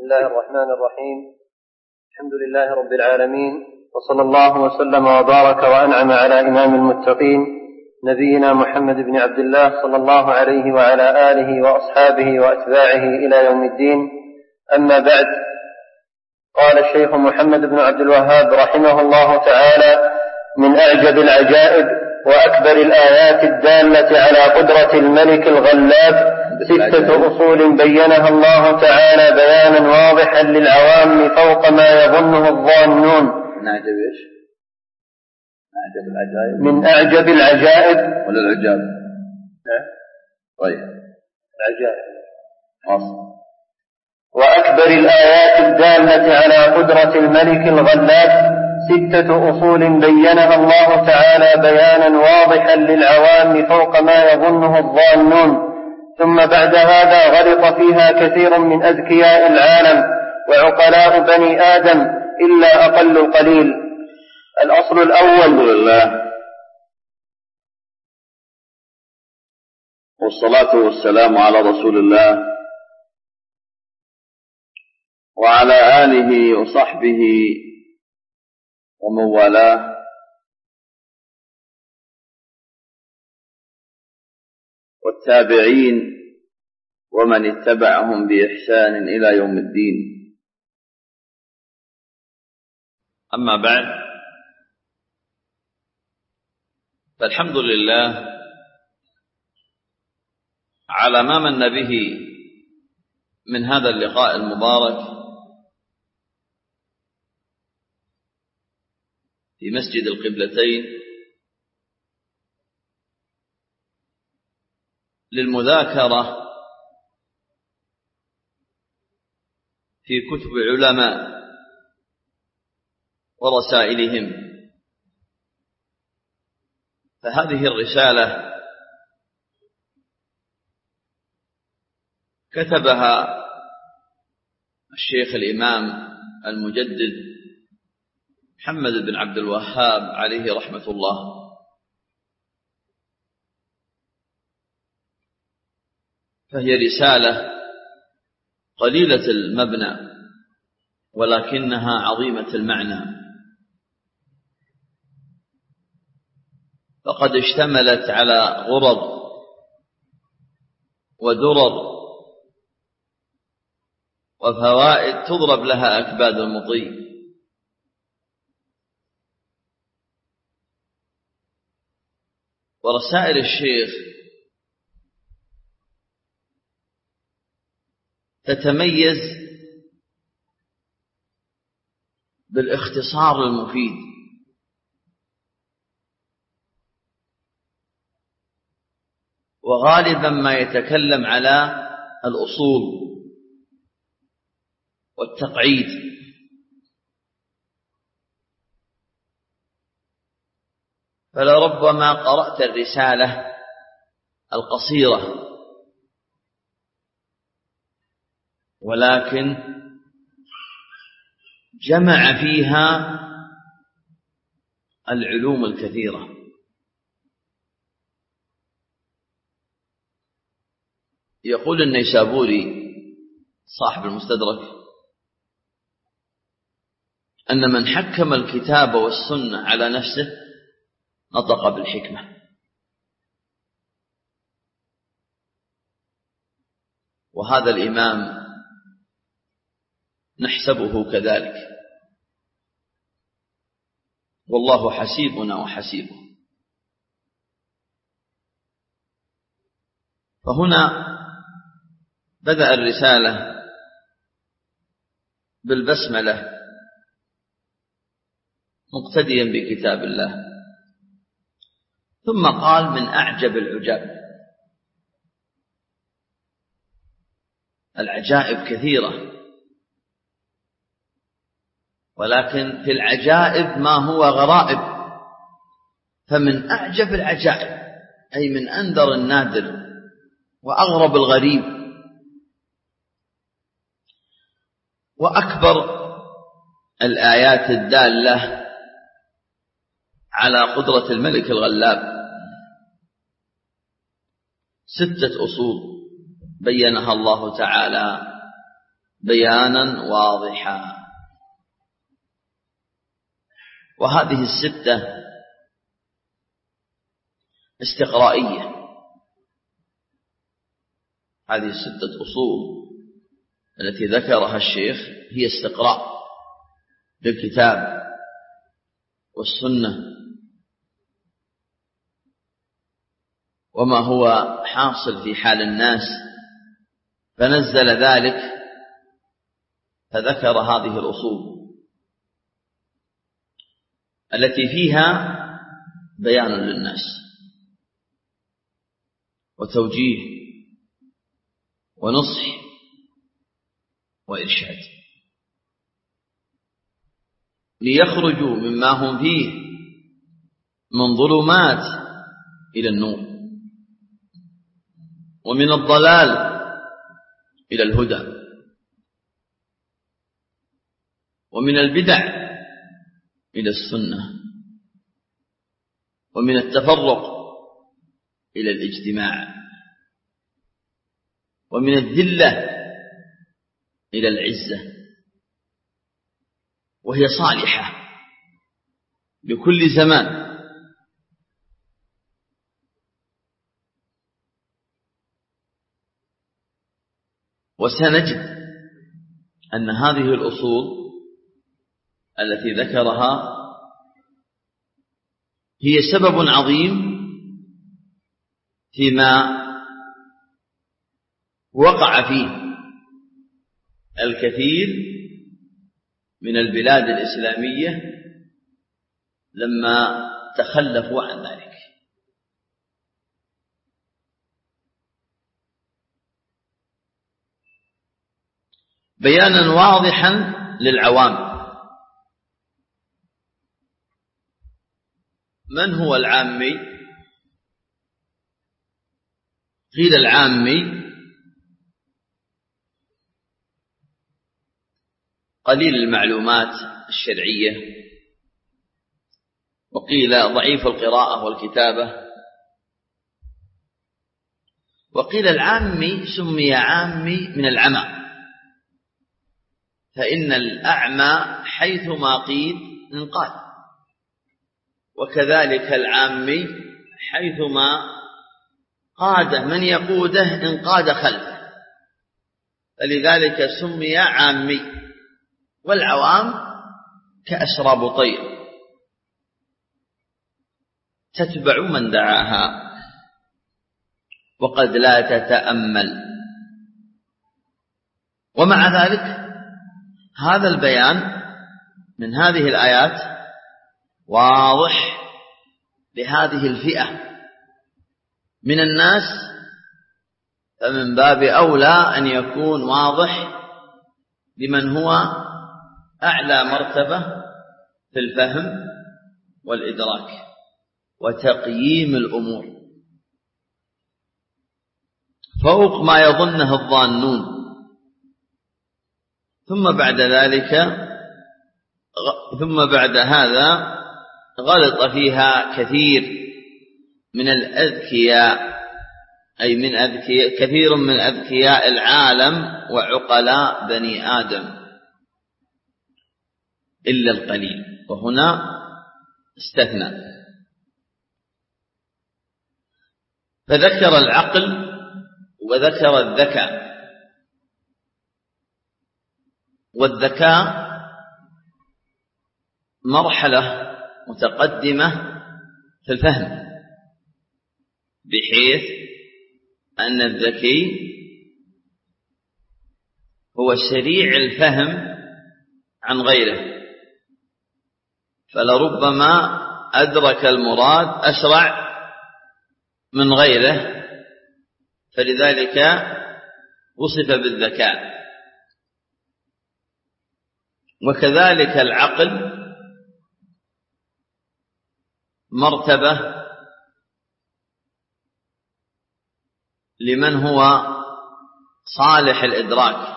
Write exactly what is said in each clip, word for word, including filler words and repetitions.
بسم الله الرحمن الرحيم. الحمد لله رب العالمين، وصلى الله وسلم وبارك وأنعم على إمام المتقين نبينا محمد بن عبد الله صلى الله عليه وعلى آله وأصحابه وأتباعه إلى يوم الدين. أما بعد، قال الشيخ محمد بن عبد الوهاب رحمه الله تعالى: من أعجب العجائب وأكبر الآيات الدالة على قدرة الملك الغلاب ستة أصول بينها الله تعالى بيانا واضحا للعوام فوق ما يظنه الظانون. من أعجب إيش؟ أعجب العجائب من أعجب العجائب ولا العجاب؟ طيب العجائب. أصل. وأكبر الآيات الدالة على قدرة الملك الغلاب ستة أصول بينها الله تعالى بيانا واضحا للعوام فوق ما يظنه الظانون، ثم بعد هذا غلط فيها كثير من أذكياء العالم وعقلاء بني آدم إلا أقل القليل. الأصل الأول: لله والصلاة والسلام على رسول الله وعلى آله وصحبه ومن والاه. والتابعين ومن اتبعهم بإحسان إلى يوم الدين. أما بعد، فالحمد لله على ما من به من هذا اللقاء المبارك في مسجد القبلتين للمذاكرة في كتب علماء ورسائلهم. فهذه الرسالة كتبها الشيخ الإمام المجدد محمد بن عبد الوهاب عليه رحمة الله، فهي رسالة قليلة المبنى ولكنها عظيمة المعنى، فقد اشتملت على غرض ودرر وفوائد تضرب لها أكباد المطي. ورسائل الشيخ تتميز بالاختصار المفيد، وغالبا ما يتكلم على الأصول والتقعيد. فلربما قرأت الرسالة القصيرة ولكن جمع فيها العلوم الكثيرة. يقول النيسابوري صاحب المستدرك أن من حكم الكتاب والسنة على نفسه نطق بالحكمة، وهذا الإمام نحسبه كذلك، والله حسيبنا وحسيبه. فهنا بدأ الرسالة بالبسملة مقتديا بكتاب الله، ثم قال: من أعجب العجاب. العجائب كثيرة، ولكن في العجائب ما هو غرائب، فمن أعجب العجائب أي من أندر النادر وأغرب الغريب. وأكبر الآيات الدالة على قدرة الملك الغلاب ستة أصول بينها الله تعالى بيانا واضحا. وهذه الستة استقرائية، هذه الستة أصول التي ذكرها الشيخ هي استقراء للكتاب والسنة وما هو حاصل في حال الناس، فنزل ذلك فذكر هذه الأصول التي فيها بيان للناس وتوجيه ونصح وإرشاد ليخرجوا مما هم فيه من ظلمات إلى النور ومن الضلال إلى الهدى ومن البدع إلى السنة ومن التفرق إلى الاجتماع ومن الذلة إلى العزة، وهي صالحة لكل زمان. وسنجد أن هذه الأصول التي ذكرها هي سبب عظيم فيما وقع فيه الكثير من البلاد الإسلامية لما تخلفوا عن ذلك. بيانا واضحا للعوام. من هو العامي؟ قيل العامي قليل المعلومات الشرعية، وقيل ضعيف القراءة والكتابة، وقيل العامي سمي عامي من العمى، فإن الأعمى حيثما قيد انقاد، وكذلك العامي حيثما قاده من يقوده انقاد خلفه، فلذلك سمي عامي. والعوام كأسراب طير تتبع من دعاها وقد لا تتأمل. ومع ذلك هذا البيان من هذه الآيات واضح لهذه الفئة من الناس، فمن باب أولى أن يكون واضح لمن هو أعلى مرتبة في الفهم والإدراك وتقييم الأمور فوق ما يظنه الظانون. ثم بعد ذلك ثم بعد هذا غلط فيها كثير من الأذكياء، أي من أذكياء كثير من أذكياء العالم وعقلاء بني آدم إلا القليل، وهنا استثنى. فذكر العقل وذكر الذكاء. والذكاء مرحلة متقدمة في الفهم، بحيث أن الذكي هو سريع الفهم عن غيره، فلربما أدرك المراد أسرع من غيره، فلذلك وصف بالذكاء. وكذلك العقل مرتبة لمن هو صالح الإدراك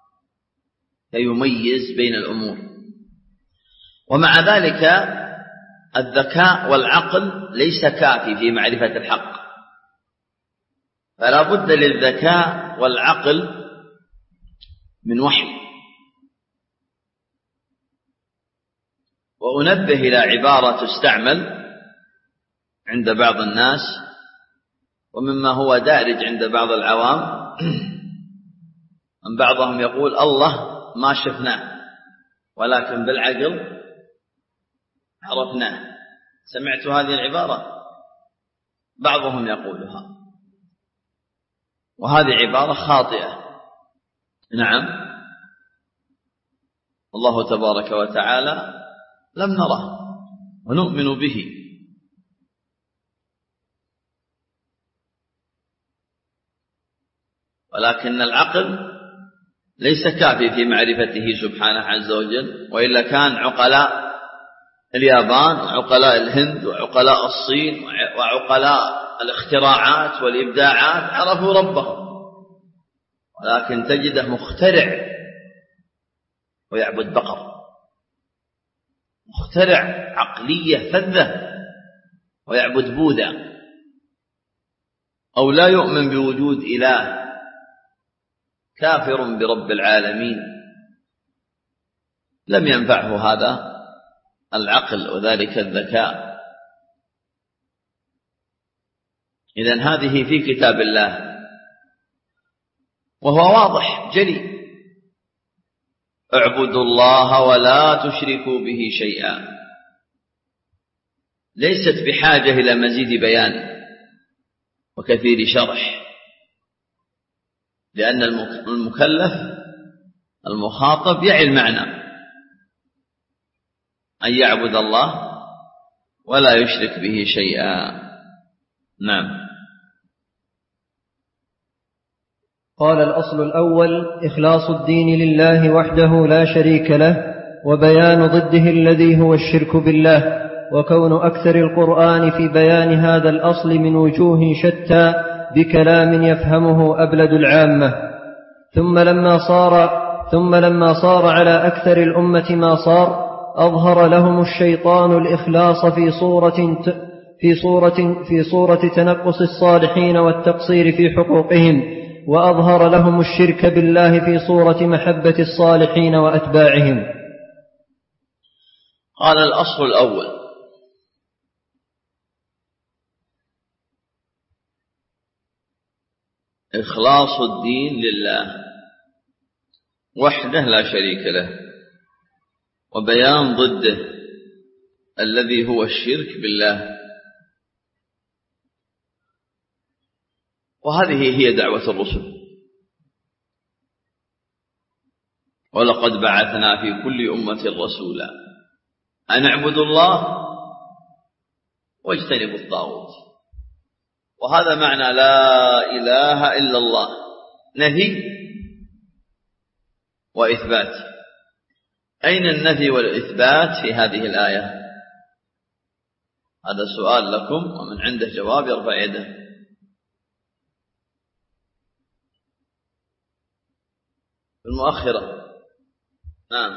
فيميز بين الأمور. ومع ذلك الذكاء والعقل ليس كافي في معرفة الحق، فلا بد للذكاء والعقل من وحي وأنبه إلى عبارة تستعمل عند بعض الناس ومما هو دارج عند بعض العوام، أن بعضهم يقول الله ما شفناه ولكن بالعقل عرفناه. سمعت هذه العبارة؟ بعضهم يقولها، وهذه عبارة خاطئة. نعم، الله تبارك وتعالى لم نره ونؤمن به، ولكن العقل ليس كافي في معرفته سبحانه عز وجل، وإلا كان عقلاء اليابان وعقلاء الهند وعقلاء الصين وعقلاء الاختراعات والإبداعات عرفوا ربهم، ولكن تجده مخترع ويعبد بقر، مخترع عقلية فذة ويعبد بوذا، أو لا يؤمن بوجود إله، كافر برب العالمين. لم ينفعه هذا العقل وذلك الذكاء. إذن هذه في كتاب الله وهو واضح جلي: اعبدوا الله ولا تشركوا به شيئا. ليست بحاجة إلى مزيد بيان وكثير شرح، لأن المكلف المخاطب يعي المعنى، أن يعبد الله ولا يشرك به شيئا. نعم. قال: الأصل الأول إخلاص الدين لله وحده لا شريك له، وبيان ضده الذي هو الشرك بالله، وكون أكثر القرآن في بيان هذا الأصل من وجوه شتى بكلام يفهمه أبلد العامة. ثم لما صار ثم لما صار على أكثر الأمة ما صار، أظهر لهم الشيطان الإخلاص في صورة في صورة في صورة تنقص الصالحين والتقصير في حقوقهم، وأظهر لهم الشرك بالله في صورة محبة الصالحين وأتباعهم. قال: الأصل الأول إخلاص الدين لله وحده لا شريك له، وبيان ضده الذي هو الشرك بالله. وهذه هي دعوة الرسل: ولقد بعثنا في كل أمة رسولا أن اعبدوا الله واجتنبوا الطاغوت. وهذا معنى لا إله إلا الله، نهي وإثبات. أين النفي والإثبات في هذه الآية؟ هذا سؤال لكم، ومن عنده جواب يرفع يده. المؤخرة. نعم.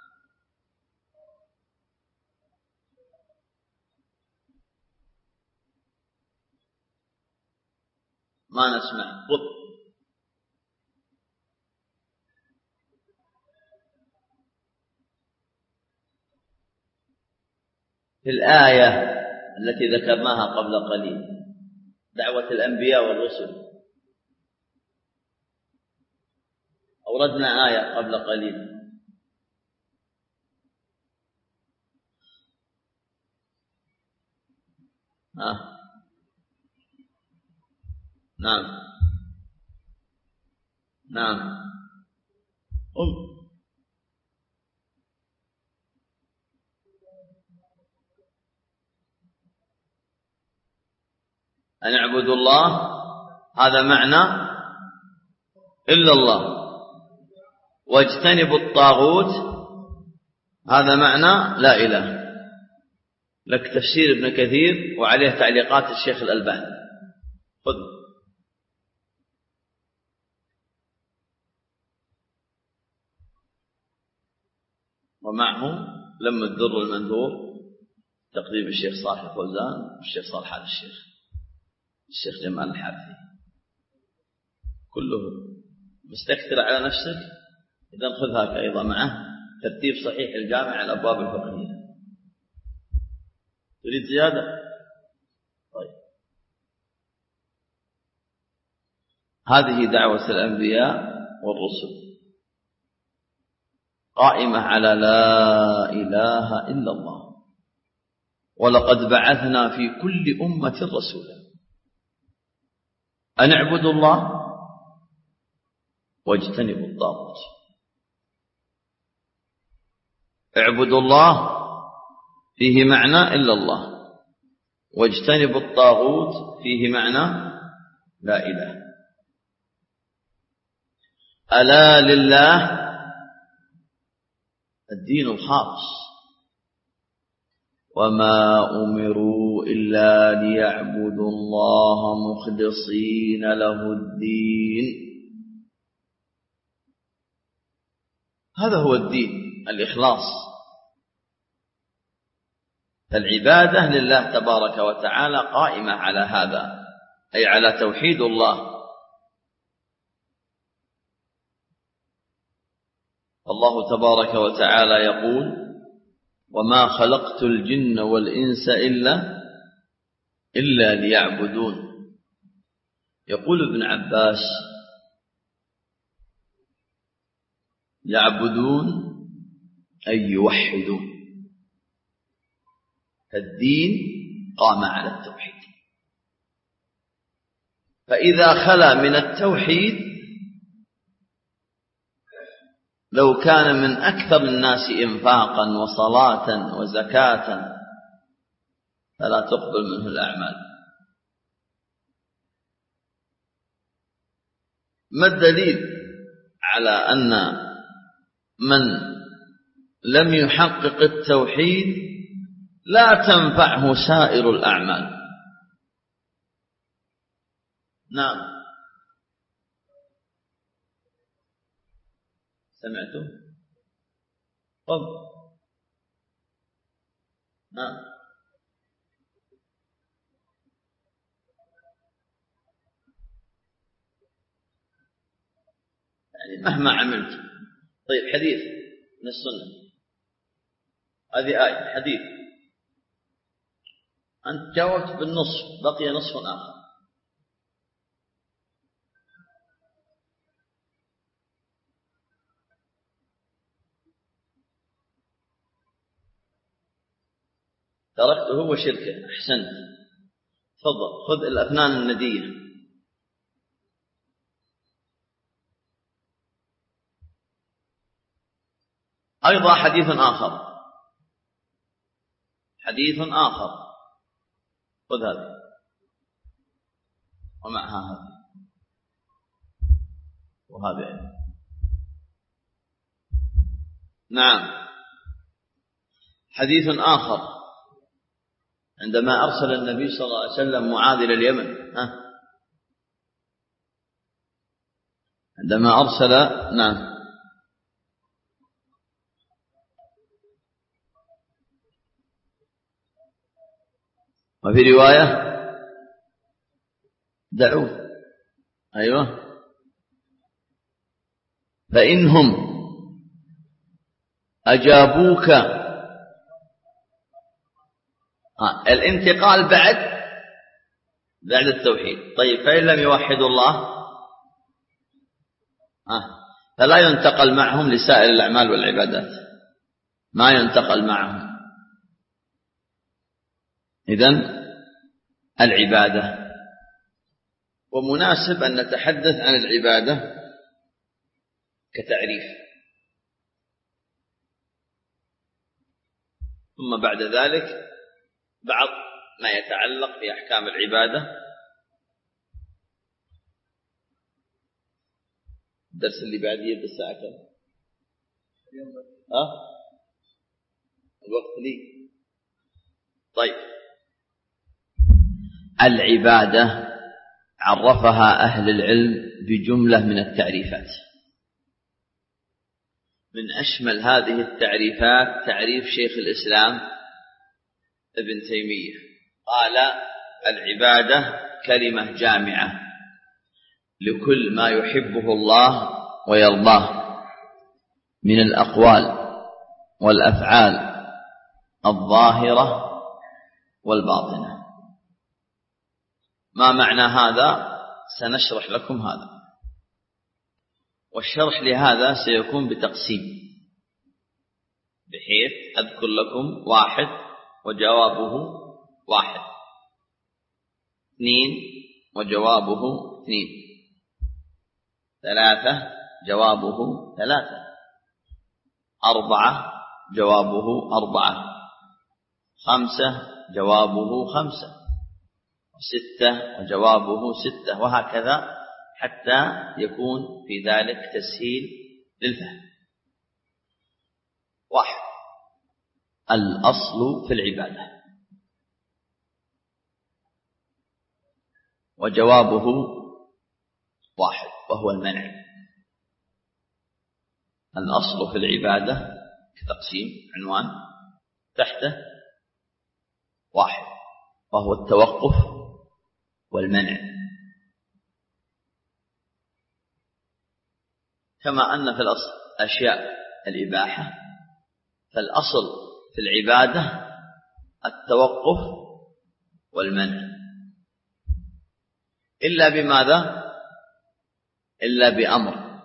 ما نسمع. رد. في الآية التي ذكرناها قبل قليل، دعوة الأنبياء والرسل، أوردنا آية قبل قليل. آه. نعم نعم. قم. أن اعبدوا الله، هذا معنى إلا الله، واجتنبوا الطاغوت، هذا معنى لا إله. لك تفسير ابن كثير وعليه تعليقات الشيخ الألباني، خذ. ومعه لم الدر المنثور تقديم الشيخ صالح فوزان والشيخ صالح آل الشيخ الشيخ جمال الحارثي، كله مستكثر على نفسك. إذا خذ هاك أيضا معه ترتيب صحيح الجامع على الأبواب الفقهية. تريد زيادة؟ طيب. هذه دعوة الأنبياء والرسل قائمة على لا إله إلا الله. ولقد بعثنا في كل أمة رسولا أن اعبدوا الله واجتنبوا الطاغوت. اعبدوا الله فيه معنى إلا الله، واجتنبوا الطاغوت فيه معنى لا إله. ألا لله الدين الخالص، وما أمروا إلا ليعبدوا الله مخلصين له الدين. هذا هو الدين، الإخلاص. العبادة لله تبارك وتعالى قائمة على هذا، أي على توحيد الله. الله تبارك وتعالى يقول: وما خلقت الجن والإنس إلا إلا ليعبدون. يقول ابن عباس: يعبدون أي يوحدون. الدين قام على التوحيد، فإذا خلا من التوحيد لو كان من أكثر الناس إنفاقا وصلاة وزكاة فلا تقبل منه الأعمال. ما الدليل على أن من لم يحقق التوحيد لا تنفعه سائر الأعمال؟ نعم، سمعتم؟ قم. نعم. يعني مهما عملت. طيب، حديث من السنة، هذه آية حديث، أنت جاوبت بالنصف، بقي نصف آخر. تركته وشركه. أحسنت. تفضل، خذ الأفنان الندية. أيضا حديث آخر، حديث آخر، خذ هذا ومعها هذا وهذا. نعم، حديث آخر عندما أرسل النبي صلى الله عليه وسلم معاذ إلى اليمن. ها؟ عندما أرسل، نعم، وفي رواية دعوه. أيوة، فإنهم أجابوك. آه. الانتقال بعد بعد التوحيد. طيب، فإن لم يوحدوا الله آه. فلا ينتقل معهم لسائر الأعمال والعبادات، ما ينتقل معهم. إذن العبادة، ومناسب أن نتحدث عن العبادة كتعريف، ثم بعد ذلك بعض ما يتعلق بأحكام العبادة. الدرس اللي بعد يبدأ الساعة كم؟ ها؟ الوقت لي. طيب، العبادة عرفها أهل العلم بجملة من التعريفات. من أشمل هذه التعريفات تعريف شيخ الإسلام ابن تيمية، قال: العبادة كلمة جامعة لكل ما يحبه الله ويرضاه من الأقوال والأفعال الظاهرة والباطنة. ما معنى هذا؟ سنشرح لكم هذا، والشرح لهذا سيكون بتقسيم، بحيث أذكر لكم واحد وجوابه واحد، اثنين وجوابه اثنين، ثلاثة جوابه ثلاثة، أربعة جوابه أربعة، خمسة جوابه خمسة، ستة وجوابه ستة، وهكذا حتى يكون في ذلك تسهيل للفهم. واحد، الأصل في العبادة، وجوابه واحد وهو المنع. الأصل في العبادة كتقسيم عنوان، تحته واحد وهو التوقف والمنع. كما أن في الأصل أشياء الإباحة، فالأصل في العبادة التوقف والمنع، إلا بماذا؟ إلا بأمر،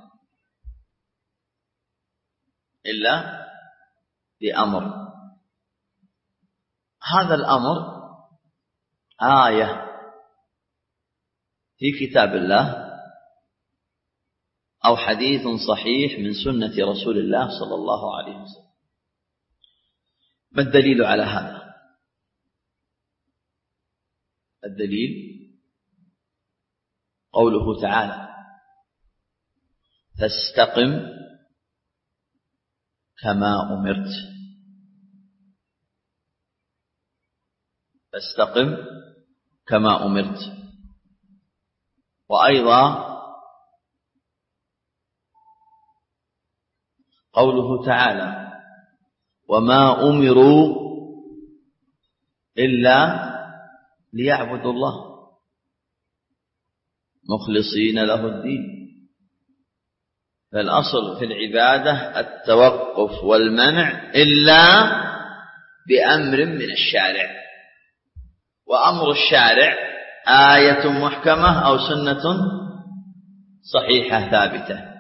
إلا بأمر. هذا الأمر آية في كتاب الله أو حديث صحيح من سنة رسول الله صلى الله عليه وسلم. ما الدليل على هذا؟ الدليل قوله تعالى: فاستقم كما أمرت. فاستقم كما أمرت. وأيضا قوله تعالى: وما أمروا إلا ليعبدوا الله مخلصين له الدين. فالأصل في العبادة التوقف والمنع إلا بأمر من الشارع، وأمر الشارع آية محكمة أو سنة صحيحة ثابتة.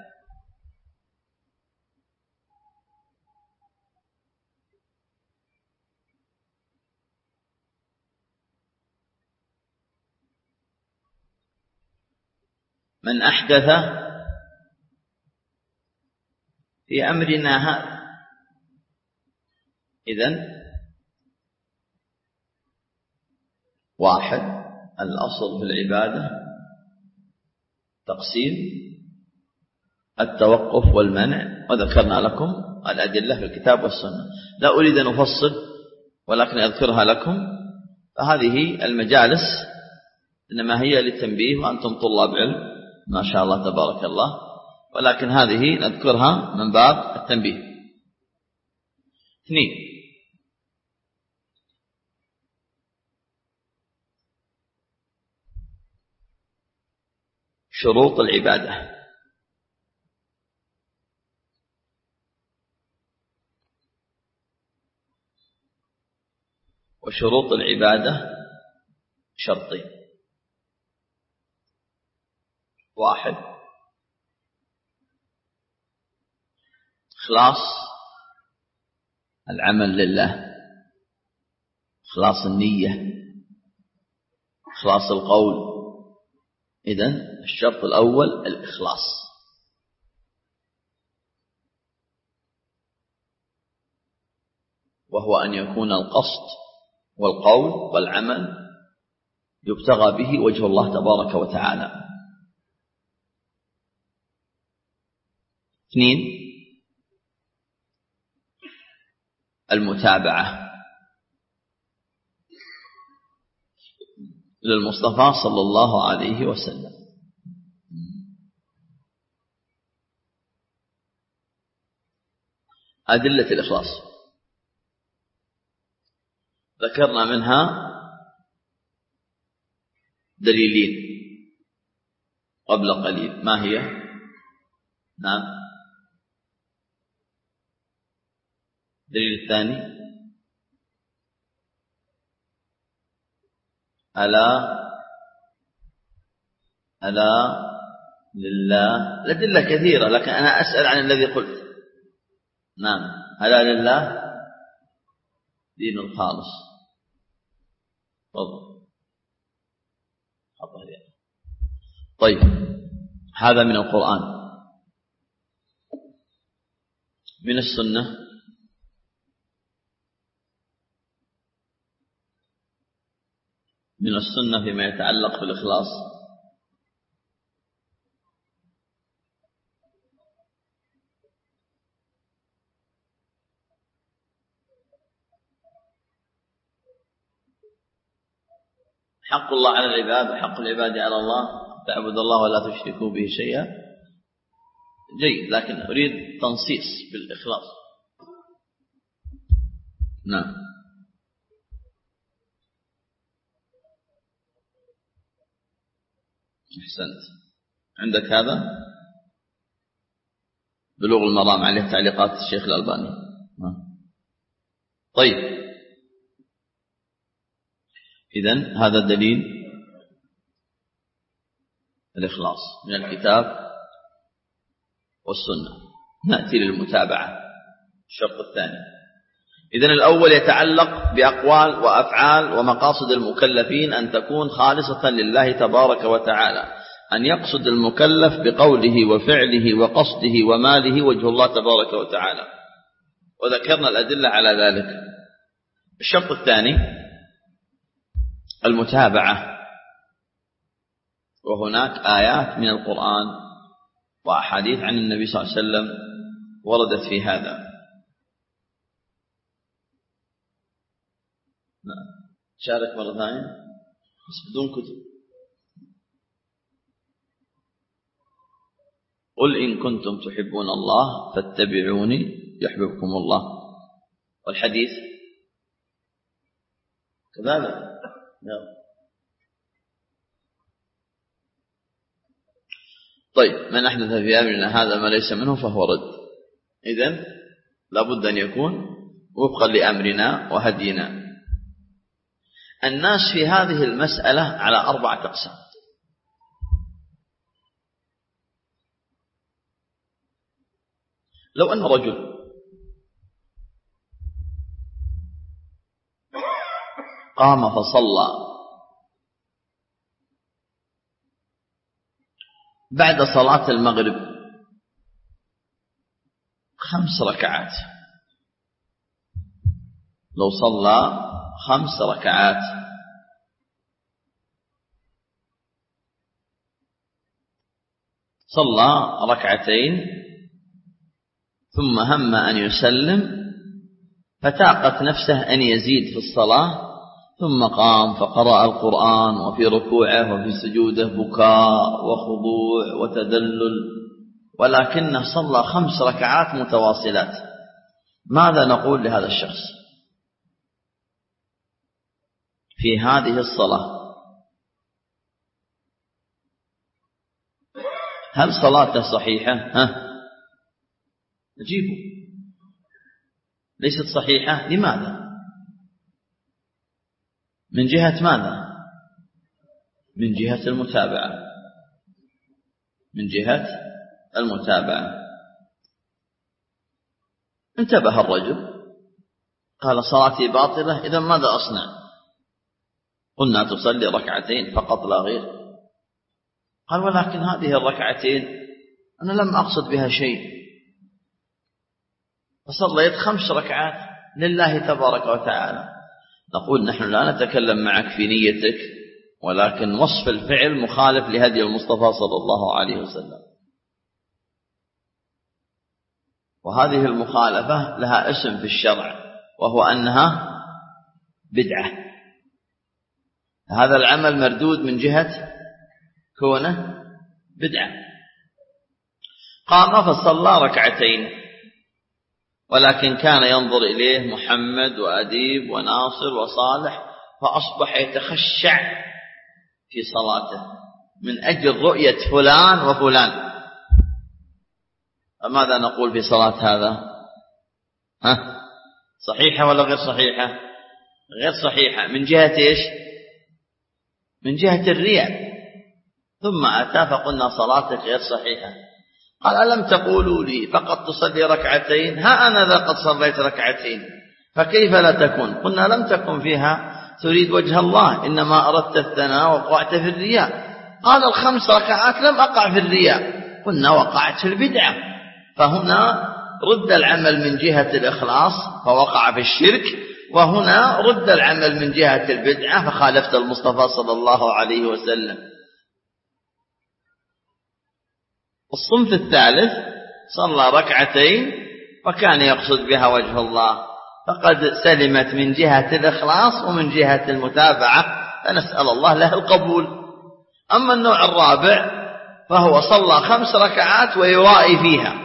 من أحدث في أمرنا هذا، إذن واحد، الأصل في العبادة تقسيم التوقف والمنع، وذكرنا لكم الأدلة في الكتاب والسنة. لا أريد أن أفصل ولكن أذكرها لكم، فهذه المجالس إنما هي للتنبيه، وأنتم طلاب علم ما شاء الله تبارك الله، ولكن هذه نذكرها من باب التنبيه. اثنين، شروط العبادة. وشروط العبادة شرطين: واحد، إخلاص العمل لله، إخلاص النية، إخلاص القول. إذن الشرط الأول الإخلاص. وهو أن يكون القصد والقول والعمل يبتغى به وجه الله تبارك وتعالى. اثنين، المتابعة للمصطفى صلى الله عليه وسلم. أدلة الإخلاص ذكرنا منها دليلين قبل قليل. ما هي؟ نعم، الدليل الثاني ألا ألا لله. الأدلة كثيرة لكن أنا أسأل عن الذي قلت. نعم، ألا لله دين الخالص. تفضل. طيب، هذا من القرآن. من السنة من السنة فيما يتعلق بالإخلاص حق الله على العباد وحق العباد على الله، تعبد الله ولا تشركوا به شيئا. جيد، لكن أريد تنصيص بالإخلاص. نعم. أحسنت. عندك هذا بلوغ المرام، عليه تعليقات الشيخ الألباني. طيب، إذن هذا دليل الإخلاص من الكتاب والسنة. نأتي للمتابعة، الشرط الثاني. إذن الأول يتعلق بأقوال وأفعال ومقاصد المكلفين أن تكون خالصة لله تبارك وتعالى، أن يقصد المكلف بقوله وفعله وقصده وماله وجه الله تبارك وتعالى، وذكرنا الأدلة على ذلك. الشرط الثاني المتابعة، وهناك آيات من القرآن وأحاديث عن النبي صلى الله عليه وسلم وردت في هذا. شارك مرة ثانية بس بدون كتب. قل إن كنتم تحبون الله فاتبعوني يحببكم الله. والحديث كذلك. طيب، من أحدث في أمرنا هذا ما ليس منه فهو رد. إذن لابد أن يكون وفقا لأمرنا وهدينا. الناس في هذه المسألة على أربعة أقسام. لو أن رجل قام فصلى بعد صلاة المغرب خمس ركعات، لو صلى خمس ركعات صلى ركعتين ثم هم أن يسلم فتاقت نفسه أن يزيد في الصلاة، ثم قام فقرأ القرآن وفي ركوعه وفي سجوده بكاء وخضوع وتدلل، ولكنه صلى خمس ركعات متواصلات. ماذا نقول لهذا الشخص في هذه الصلاة؟ هل صلاته صحيحة؟ ها أجيبوا. ليست صحيحة. لماذا؟ من جهة ماذا؟ من جهة المتابعة. من جهة المتابعة. انتبه الرجل قال صلاتي باطلة، إذا ماذا أصنع؟ قلنا تصلي ركعتين فقط لا غير. قال ولكن هذه الركعتين أنا لم أقصد بها شيء، فصليت خمس ركعات لله تبارك وتعالى. نقول نحن لا نتكلم معك في نيتك، ولكن وصف الفعل مخالف لهدي المصطفى صلى الله عليه وسلم، وهذه المخالفة لها اسم في الشرع وهو أنها بدعة. هذا العمل مردود من جهة كونه بدعة. قام فصلى ركعتين، ولكن كان ينظر إليه محمد وأديب وناصر وصالح، فأصبح يتخشع في صلاته من أجل رؤية فلان وفلان. فماذا نقول في صلاة هذا؟ ها؟ صحيحة ولا غير صحيحة؟ غير صحيحة. من جهة إيش؟ من جهة الرياء، ثم أتى فقلنا صلاتك غير صحيحة. قال ألم تقولوا لي فقط تصلي ركعتين؟ ها أنا ذا قد صليت ركعتين، فكيف لا تكون؟ قلنا لم تكن فيها تريد وجه الله، إنما أردت الثناء وقعت في الرياء. قال الخمس ركعات لم أقع في الرياء، قلنا وقعت في البدعة. فهنا رد العمل من جهة الإخلاص فوقع في الشرك، وهنا رد العمل من جهة البدعة فخالفت المصطفى صلى الله عليه وسلم. الصنف الثالث صلى ركعتين وكان يقصد بها وجه الله، فقد سلمت من جهة الإخلاص ومن جهة المتابعة، فنسأل الله له القبول. أما النوع الرابع فهو صلى خمس ركعات ويرائي فيها،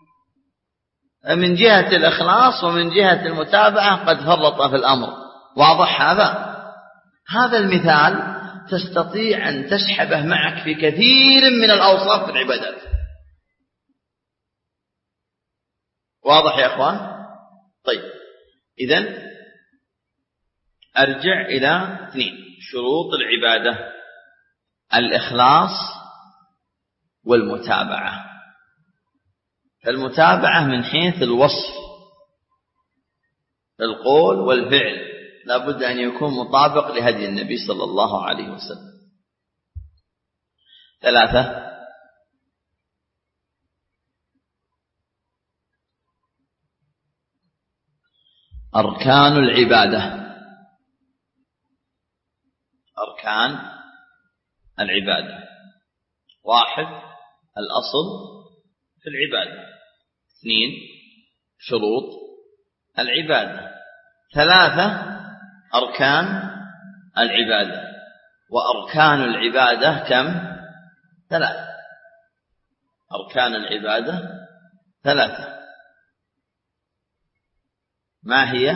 من جهة الإخلاص ومن جهة المتابعة قد فرط في الأمر. واضح هذا؟ هذا المثال تستطيع أن تسحبه معك في كثير من الأوصاف في العبادات. واضح يا أخوان؟ طيب، إذن أرجع إلى اثنين شروط العبادة: الإخلاص والمتابعة. المتابعة من حيث الوصف، القول والفعل لا بد أن يكون مطابق لهدي النبي صلى الله عليه وسلم. ثلاثة: أركان العبادة. أركان العبادة: واحد، الأصل في العبادة. اثنين، شروط العبادة. ثلاثة، أركان العبادة. وأركان العبادة كم؟ ثلاثة. أركان العبادة ثلاثة. ما هي؟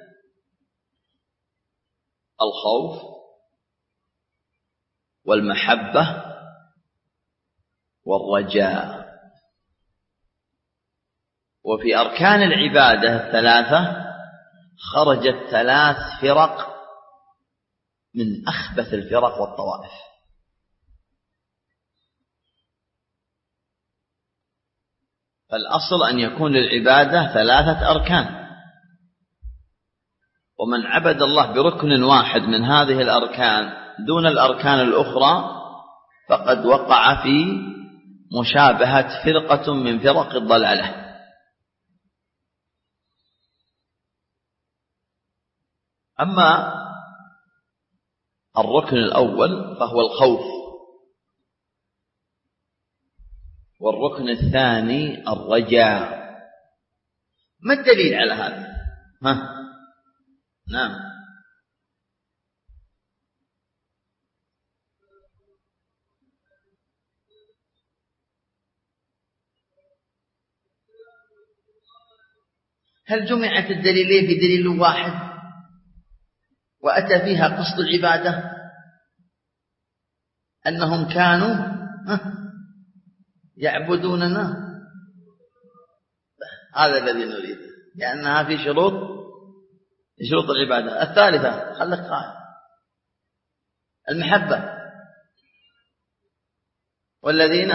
الخوف والمحبة والرجاء. وفي أركان العبادة الثلاثة خرجت ثلاث فرق من أخبث الفرق والطوائف. فالأصل أن يكون للعبادة ثلاثة أركان، ومن عبد الله بركن واحد من هذه الأركان دون الأركان الأخرى فقد وقع في مشابهة فرقة من فرق الضلالة. أما الركن الأول فهو الخوف، والركن الثاني الرجاء. ما الدليل على هذا؟ ها؟ نعم. هل جمعت الدليلين في دليل واحد وأتى فيها قصد العبادة أنهم كانوا يعبدوننا؟ هذا الذي نريد، لأنها في شروط شروط العبادة. الثالثة خلك قائم: المحبة. والذين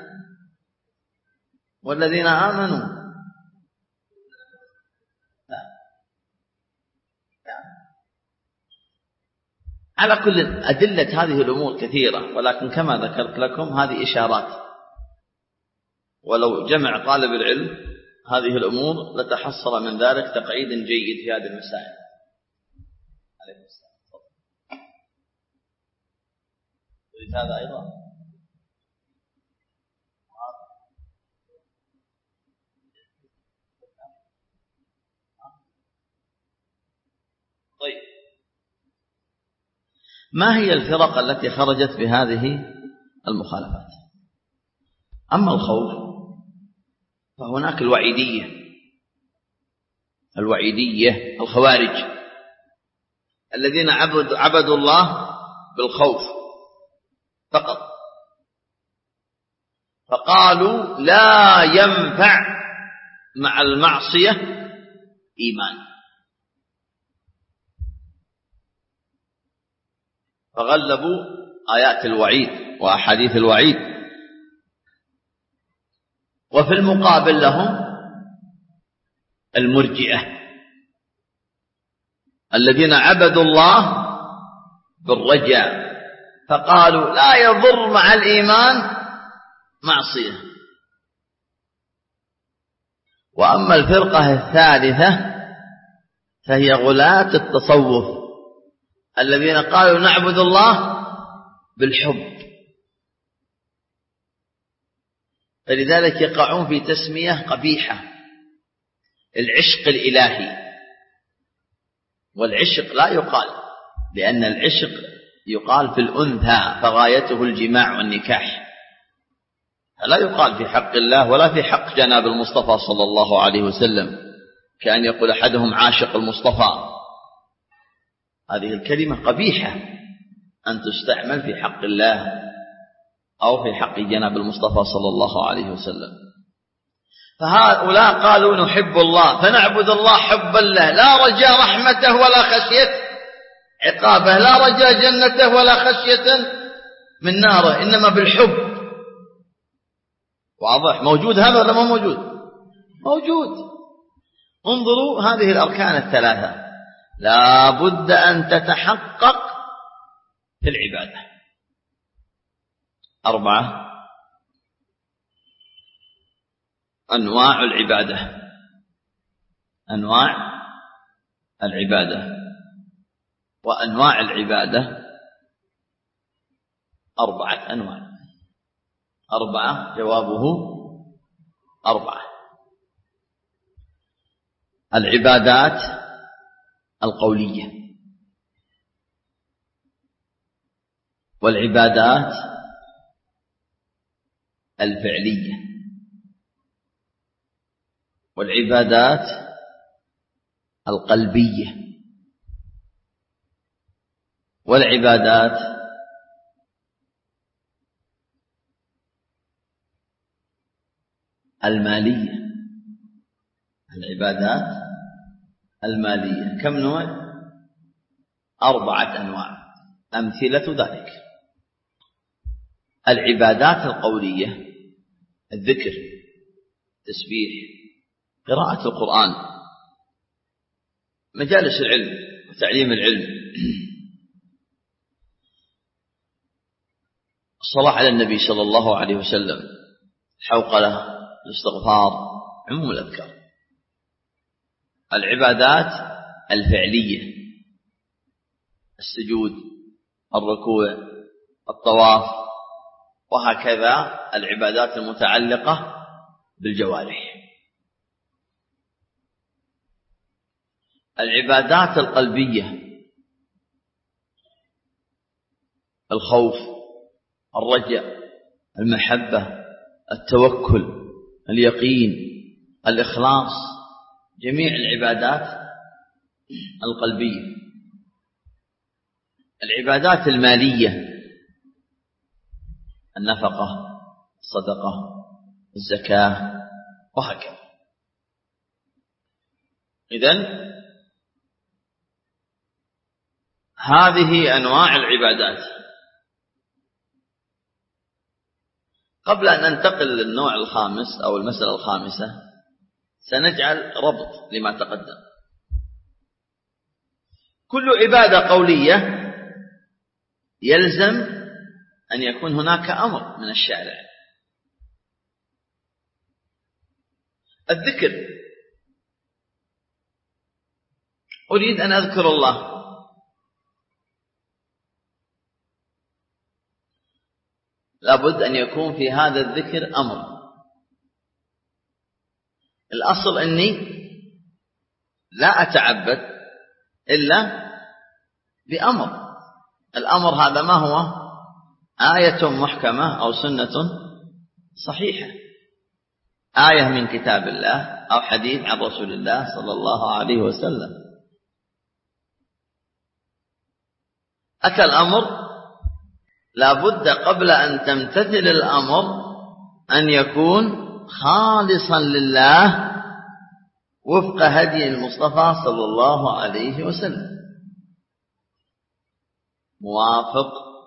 والذين آمنوا. على كل أدلة هذه الأمور كثيرة، ولكن كما ذكرت لكم هذه إشارات، ولو جمع طالب العلم هذه الأمور لتحصل من ذلك تقعيد جيد في هذه المسائل. عليكم السلام. تريد هذا أيضا؟ طيب، ما هي الفرق التي خرجت بهذه المخالفات؟ أما الخوف فهناك الوعيدية. الوعيدية الخوارج الذين عبد عبدوا الله بالخوف فقط، فقالوا لا ينفع مع المعصية إيمان. فغلبوا آيات الوعيد وأحاديث الوعيد. وفي المقابل لهم المرجئة الذين عبدوا الله بالرجاء، فقالوا لا يضر مع الإيمان معصية. وأما الفرقة الثالثة فهي غلاة التصوف الذين قالوا نعبد الله بالحب، فلذلك يقعون في تسمية قبيحة، العشق الإلهي. والعشق لا يقال، لأن العشق يقال في الأنثى فغايته الجماع والنكاح، لا يقال في حق الله ولا في حق جناب المصطفى صلى الله عليه وسلم، كأن يقول أحدهم عاشق المصطفى. هذه الكلمة قبيحة أن تستعمل في حق الله أو في حق جناب المصطفى صلى الله عليه وسلم. فهؤلاء قالوا نحب الله فنعبد الله حبا له، لا رجاء رحمته ولا خشية عقابه، لا رجاء جنته ولا خشية من ناره، إنما بالحب. واضح؟ موجود هذا ولا ما موجود؟ موجود. انظروا هذه الأركان الثلاثة لا بد أن تتحقق في العبادة. أربعة أنواع العبادة. أنواع العبادة وأنواع العبادة أربعة أنواع. أربعة جوابه أربعة. العبادات القولية، والعبادات الفعلية، والعبادات القلبية، والعبادات المالية. العبادات المالية كم نوع؟ أربعة أنواع. أمثلة ذلك: العبادات القولية الذكر، تسبيح، قراءة القرآن، مجالس العلم وتعليم العلم، الصلاة على النبي صلى الله عليه وسلم، الحوقلة، الاستغفار، عموم الأذكار. العبادات الفعلية السجود، الركوع، الطواف، وهكذا العبادات المتعلقة بالجوارح. العبادات القلبية الخوف، الرجاء، المحبة، التوكل، اليقين، الإخلاص، جميع العبادات القلبية. العبادات المالية النفقة، الصدقة، الزكاة، وهكذا. إذن هذه أنواع العبادات. قبل أن ننتقل للنوع الخامس أو المسألة الخامسة سنجعل ربط لما تقدم. كل عبادة قولية يلزم أن يكون هناك أمر من الشارع. الذكر، أريد أن أذكر الله، لابد أن يكون في هذا الذكر أمر. الأصل أني لا أتعبد إلا بأمر. الأمر هذا ما هو؟ آية محكمة أو سنة صحيحة، آية من كتاب الله أو حديث عن رسول الله صلى الله عليه وسلم. أتى الأمر، لابد قبل أن تمتثل الأمر أن يكون خالصا لله وفق هدي المصطفى صلى الله عليه وسلم. موافق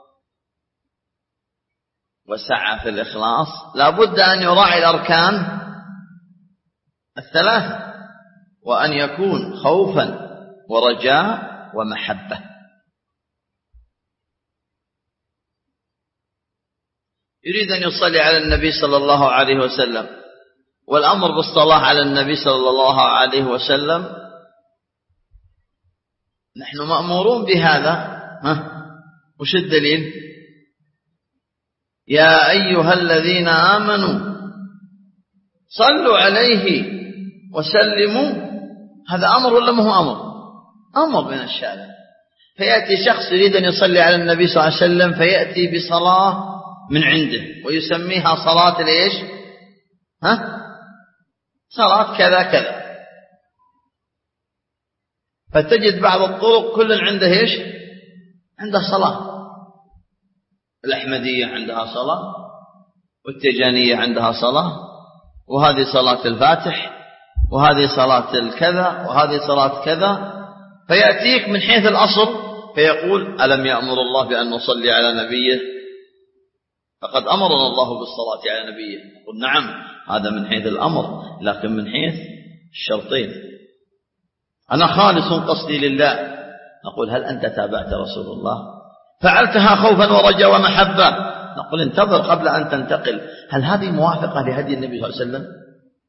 وسعى في الإخلاص لابد أن يراعي الأركان الثلاثة، وأن يكون خوفا ورجاء ومحبة. يريد أن يصلي على النبي صلى الله عليه وسلم، والأمر بالصلاة على النبي صلى الله عليه وسلم نحن مأمورون بهذا. ها وش الدليل؟ يا أيها الذين آمنوا صلوا عليه وسلموا. هذا أمر ولا ما هو أمر؟ أمر من الشارع. فيأتي شخص يريد أن يصلي على النبي صلى الله عليه وسلم فيأتي بصلاة من عنده ويسميها صلاة ليش؟ ها صلاة كذا كذا. فتجد بعض الطرق كل عنده ايش؟ عنده صلاة. الأحمدية عندها صلاة، والتيجانية عندها صلاة، وهذه صلاة الفاتح، وهذه صلاة الكذا، وهذه صلاة كذا. فيأتيك من حيث الأصل فيقول ألم يأمر الله بأن نصلي على نبيه؟ فقد أمرنا الله بالصلاة على نبيه. قل نعم، هذا من حيث الأمر، لكن من حيث الشرطين. أنا خالص قصدي لله، نقول هل أنت تابعت رسول الله؟ فعلتها خوفا ورجاء ومحبة، نقول انتظر قبل أن تنتقل. هل هذه موافقة لهدي النبي صلى الله عليه وسلم؟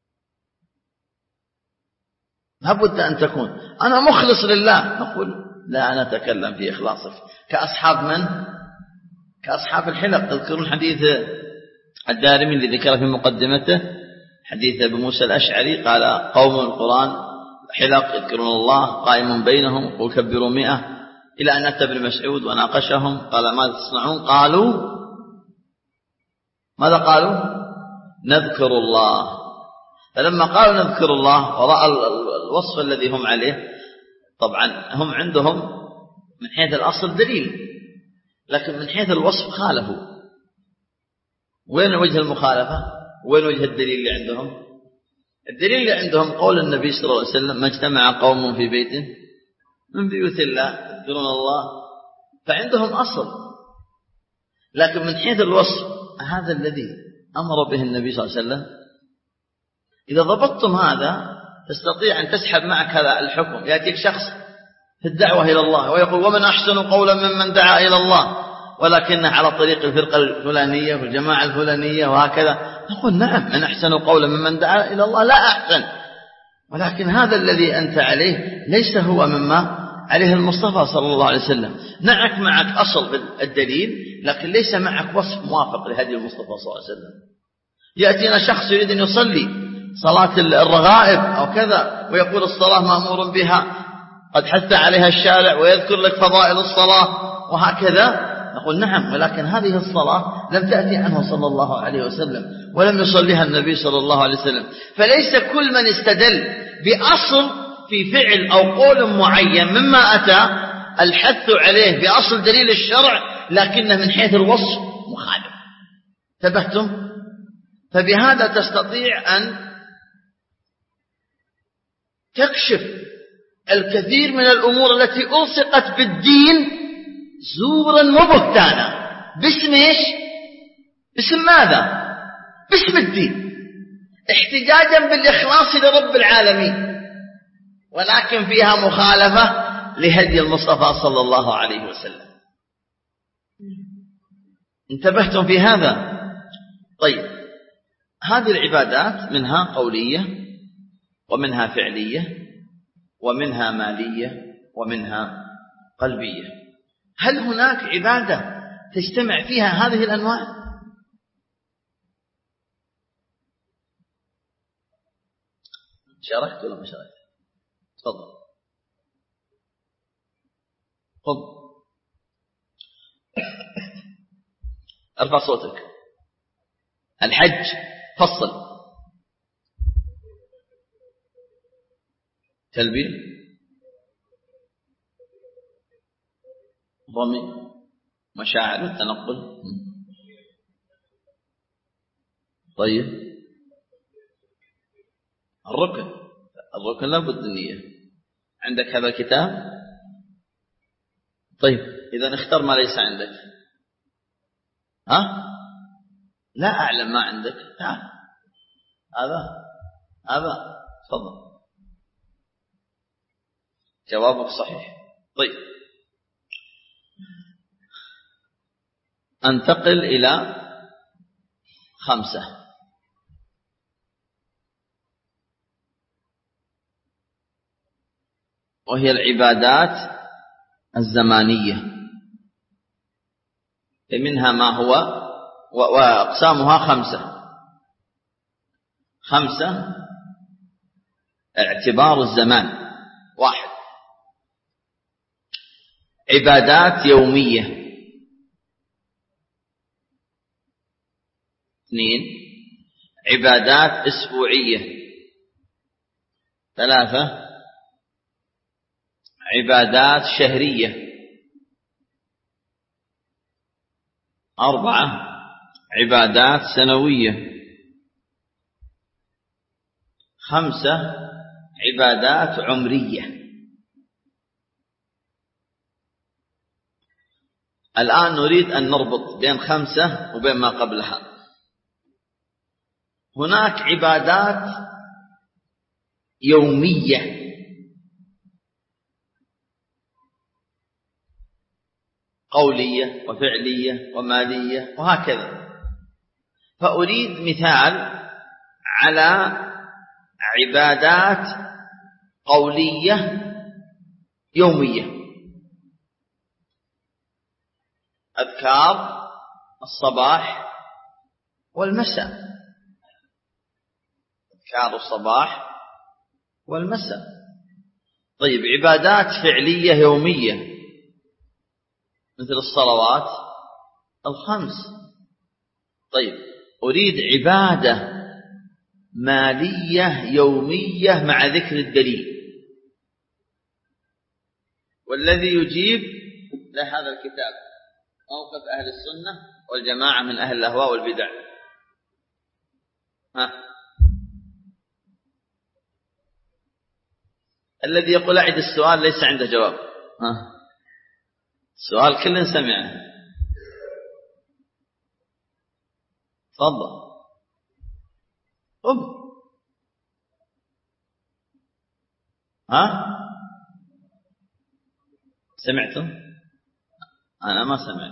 لابد أن تكون. أنا مخلص لله، نقول لا نتكلم في إخلاصك. كأصحاب من؟ كأصحاب الحلق. تذكرون حديث الدارمي اللي ذكر في مقدمته، حديث أبي موسى الأشعري قال قوم القرآن حلق يذكرون الله قائم بينهم وكبروا مئة، إلى أن أتى ابن مسعود وناقشهم قال ماذا تصنعون؟ قالوا ماذا قالوا؟ نذكر الله. فلما قالوا نذكر الله ورأى الوصف الذي هم عليه، طبعا هم عندهم من حيث الأصل دليل، لكن من حيث الوصف خالفوا. وين وجه المخالفة؟ وين وجه الدليل اللي عندهم؟ الدليل اللي عندهم قول النبي صلى الله عليه وسلم ما اجتمع قوم في بيت من بيوت الله يذكرون الله، فعندهم أصل. لكن من حيث الوصف هذا الذي أمر به النبي صلى الله عليه وسلم. إذا ضبطتم هذا تستطيع أن تسحب معك هذا الحكم. يأتيك شخص في الدعوة إلى الله ويقول ومن أحسن قولا ممن دعا إلى الله ولكنه على طريق الفرقة الفلانية والجماعة الفلانية وهكذا. نقول نعم، من أحسن قولا ممن دعا إلى الله لا أحسن، ولكن هذا الذي أنت عليه ليس هو مما عليه المصطفى صلى الله عليه وسلم. معك معك أصل الدليل، لكن ليس معك وصف موافق لهدي المصطفى صلى الله عليه وسلم. يأتينا شخص يريد أن يصلي صلاة الرغائب أو كذا ويقول الصلاة مأمور بها، قد حث عليها الشارع ويذكر لك فضائل الصلاة وهكذا. نقول نعم، ولكن هذه الصلاة لم تأتي عنه صلى الله عليه وسلم ولم يصليها النبي صلى الله عليه وسلم. فليس كل من استدل بأصل في فعل أو قول معين مما أتى الحث عليه بأصل دليل الشرع لكنه من حيث الوصف مخالف. انتبهتم؟ فبهذا تستطيع أن تكشف الكثير من الأمور التي ألصقت بالدين زورا وبهتانا باسم ايش؟ باسم ماذا؟ باسم الدين، احتجاجا بالإخلاص لرب العالمين، ولكن فيها مخالفة لهدي المصطفى صلى الله عليه وسلم. انتبهتم في هذا؟ طيب، هذه العبادات منها قولية ومنها فعلية ومنها مالية ومنها قلبية. هل هناك عبادة تجتمع فيها هذه الأنواع؟ شاركت ولا ما شاركت؟ تفضل. خذ ارفع صوتك. الحج فصل. تلبية، ضمي، مشاعر التنقل. طيب، الركن الركن لابد النية. عندك هذا الكتاب؟ طيب، إذا اختر ما ليس عندك. ها؟ لا أعلم ما عندك. تعال هذا هذا تفضل. جوابك صحيح. طيب أنتقل إلى خمسة. وهي العبادات الزمانية، منها ما هو وأقسامها خمسة. خمسة اعتبار الزمان. واحد، عبادات يومية. اثنين، عبادات أسبوعية. ثلاثة، عبادات شهرية. أربعة، عبادات سنوية. خمسة، عبادات عمرية. الآن نريد أن نربط بين خمسة وبين ما قبلها. هناك عبادات يومية قولية وفعلية ومالية وهكذا. فأريد مثال على عبادات قولية يومية. أذكار الصباح والمساء. أذكار الصباح والمساء. طيب عبادات فعلية يومية مثل الصلوات الخمس. طيب أريد عبادة مالية يومية مع ذكر الدليل. والذي يجيب لهذا الكتاب موقف أهل السنة والجماعة من أهل الأهواء والبدع. ها؟ الذي يقول أعد السؤال ليس عنده جواب. ها؟ السؤال كل سمعه. تفضل. قم. ها؟ سمعتم؟ أنا ما سمعت.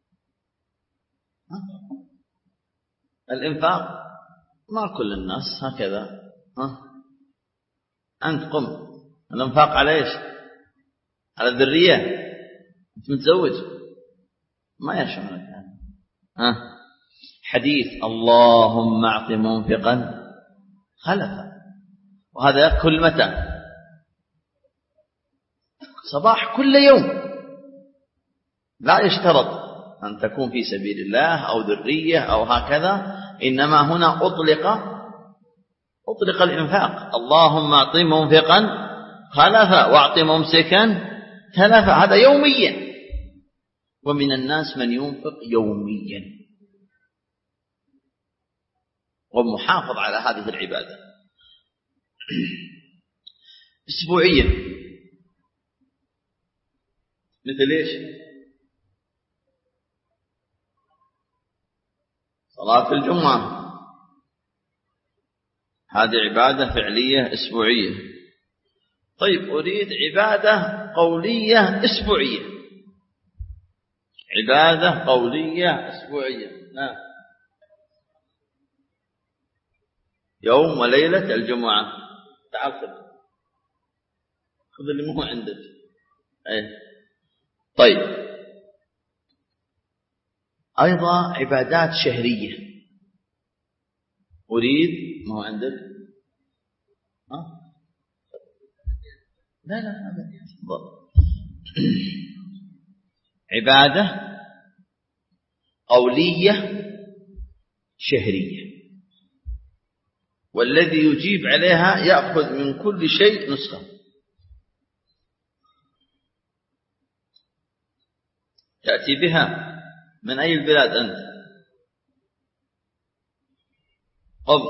ها؟ الإنفاق ما كل الناس هكذا. ها؟ أنت قم. الإنفاق على إيش؟ على الذرية. أنت متزوج ما يشملك هذا. ها؟ حديث اللهم أعط منفقا خلفا. وهذا كل متى؟ صباح كل يوم. لا يشترط أن تكون في سبيل الله أو ذرية أو هكذا، إنما هنا أطلق أطلق الإنفاق. اللهم أعط منفقا خلفا وأعط ممسكا تلفا. هذا يوميا. ومن الناس من ينفق يوميا ومحافظ على هذه العبادة. أسبوعيا مثل إيش؟ صلاة الجمعة. هذه عبادة فعلية أسبوعية. طيب أريد عبادة قولية أسبوعية. عبادة قولية أسبوعية. نعم. يوم وليلة الجمعة. تعال خذ خذ اللي مو عندك. أيه. طيب أيضا عبادات شهرية. أريد ما هو عندك. ها؟ لا لا هذا عبادة قولية شهرية. والذي يجيب عليها يأخذ من كل شيء نسخة. تأتي بها من أي البلاد أنت؟ قم.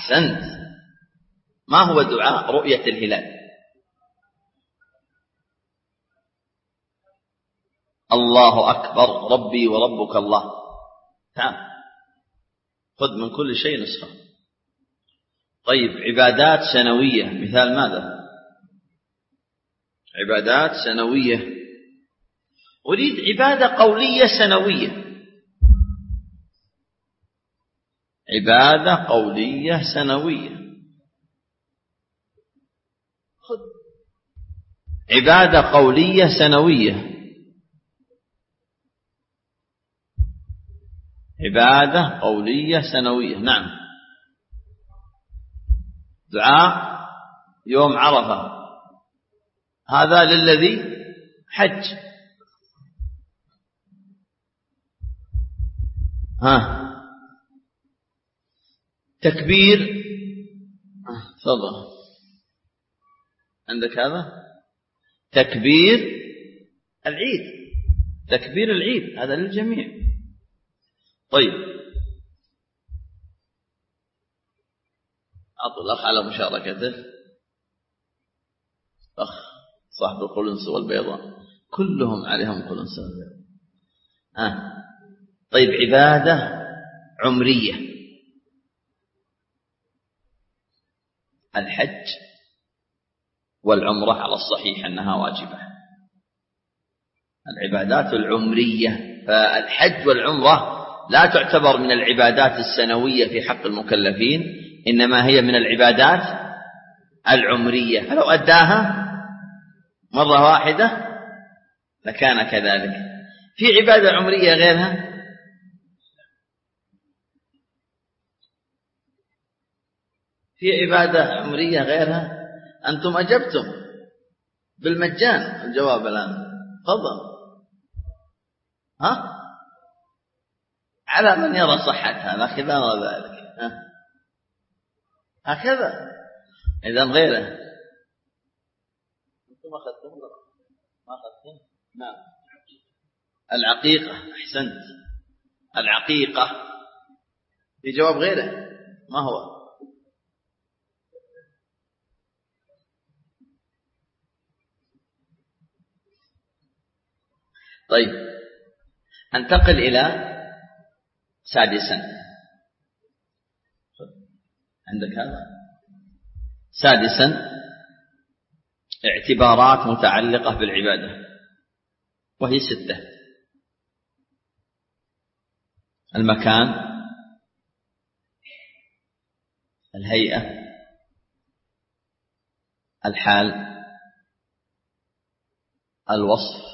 أحسنت. ما هو دعاء رؤية الهلال؟ الله أكبر ربي وربك الله. تعال خذ من كل شيء نسخة. طيب عبادات سنوية، مثال ماذا؟ عبادات سنوية. أريد عبادة قولية سنوية. عبادة قولية سنوية. خذ عبادة قولية سنوية. عبادة قولية سنوية. نعم. دعاء يوم عرفة، هذا للذي حج. ها تكبير. تفضل عندك هذا تكبير العيد. تكبير العيد هذا للجميع. طيب أعطوا الأخ على مشاركته. أخ صاحب القلنس والبيضاء كلهم عليهم قلنس والبيضاء. آه. طيب عبادة عمرية. الحج والعمرة على الصحيح أنها واجبة. العبادات العمرية، فالحج والعمرة لا تعتبر من العبادات السنوية في حق المكلفين، إنما هي من العبادات العمرية، فلو أداها مرة واحدة لكان كذلك. في عبادة عمرية غيرها؟ في عبادة عمرية غيرها؟ أنتم أجبتم بالمجان الجواب الآن. تفضل. ها على من يرى صحتها نأخذ ذلك. ها هكذا. إذن غيره أنتم أخذتم؟ ما أخذتم؟ نعم. العقيقة. أحسنت. العقيقة. في جواب غيره ما هو؟ طيب انتقل إلى سادسا. عندك هذا سادسا اعتبارات متعلقة بالعبادة، وهي ستة: المكان، الهيئة، الحال، الوصف،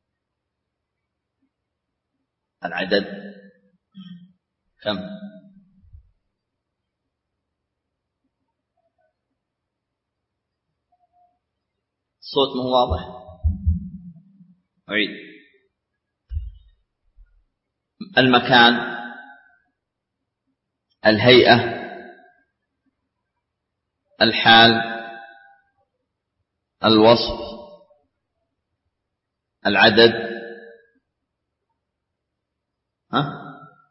العدد. كم؟ الصوت مو واضح. أعيد. المكان، الهيئة، الحال، الوصف، العدد. ها؟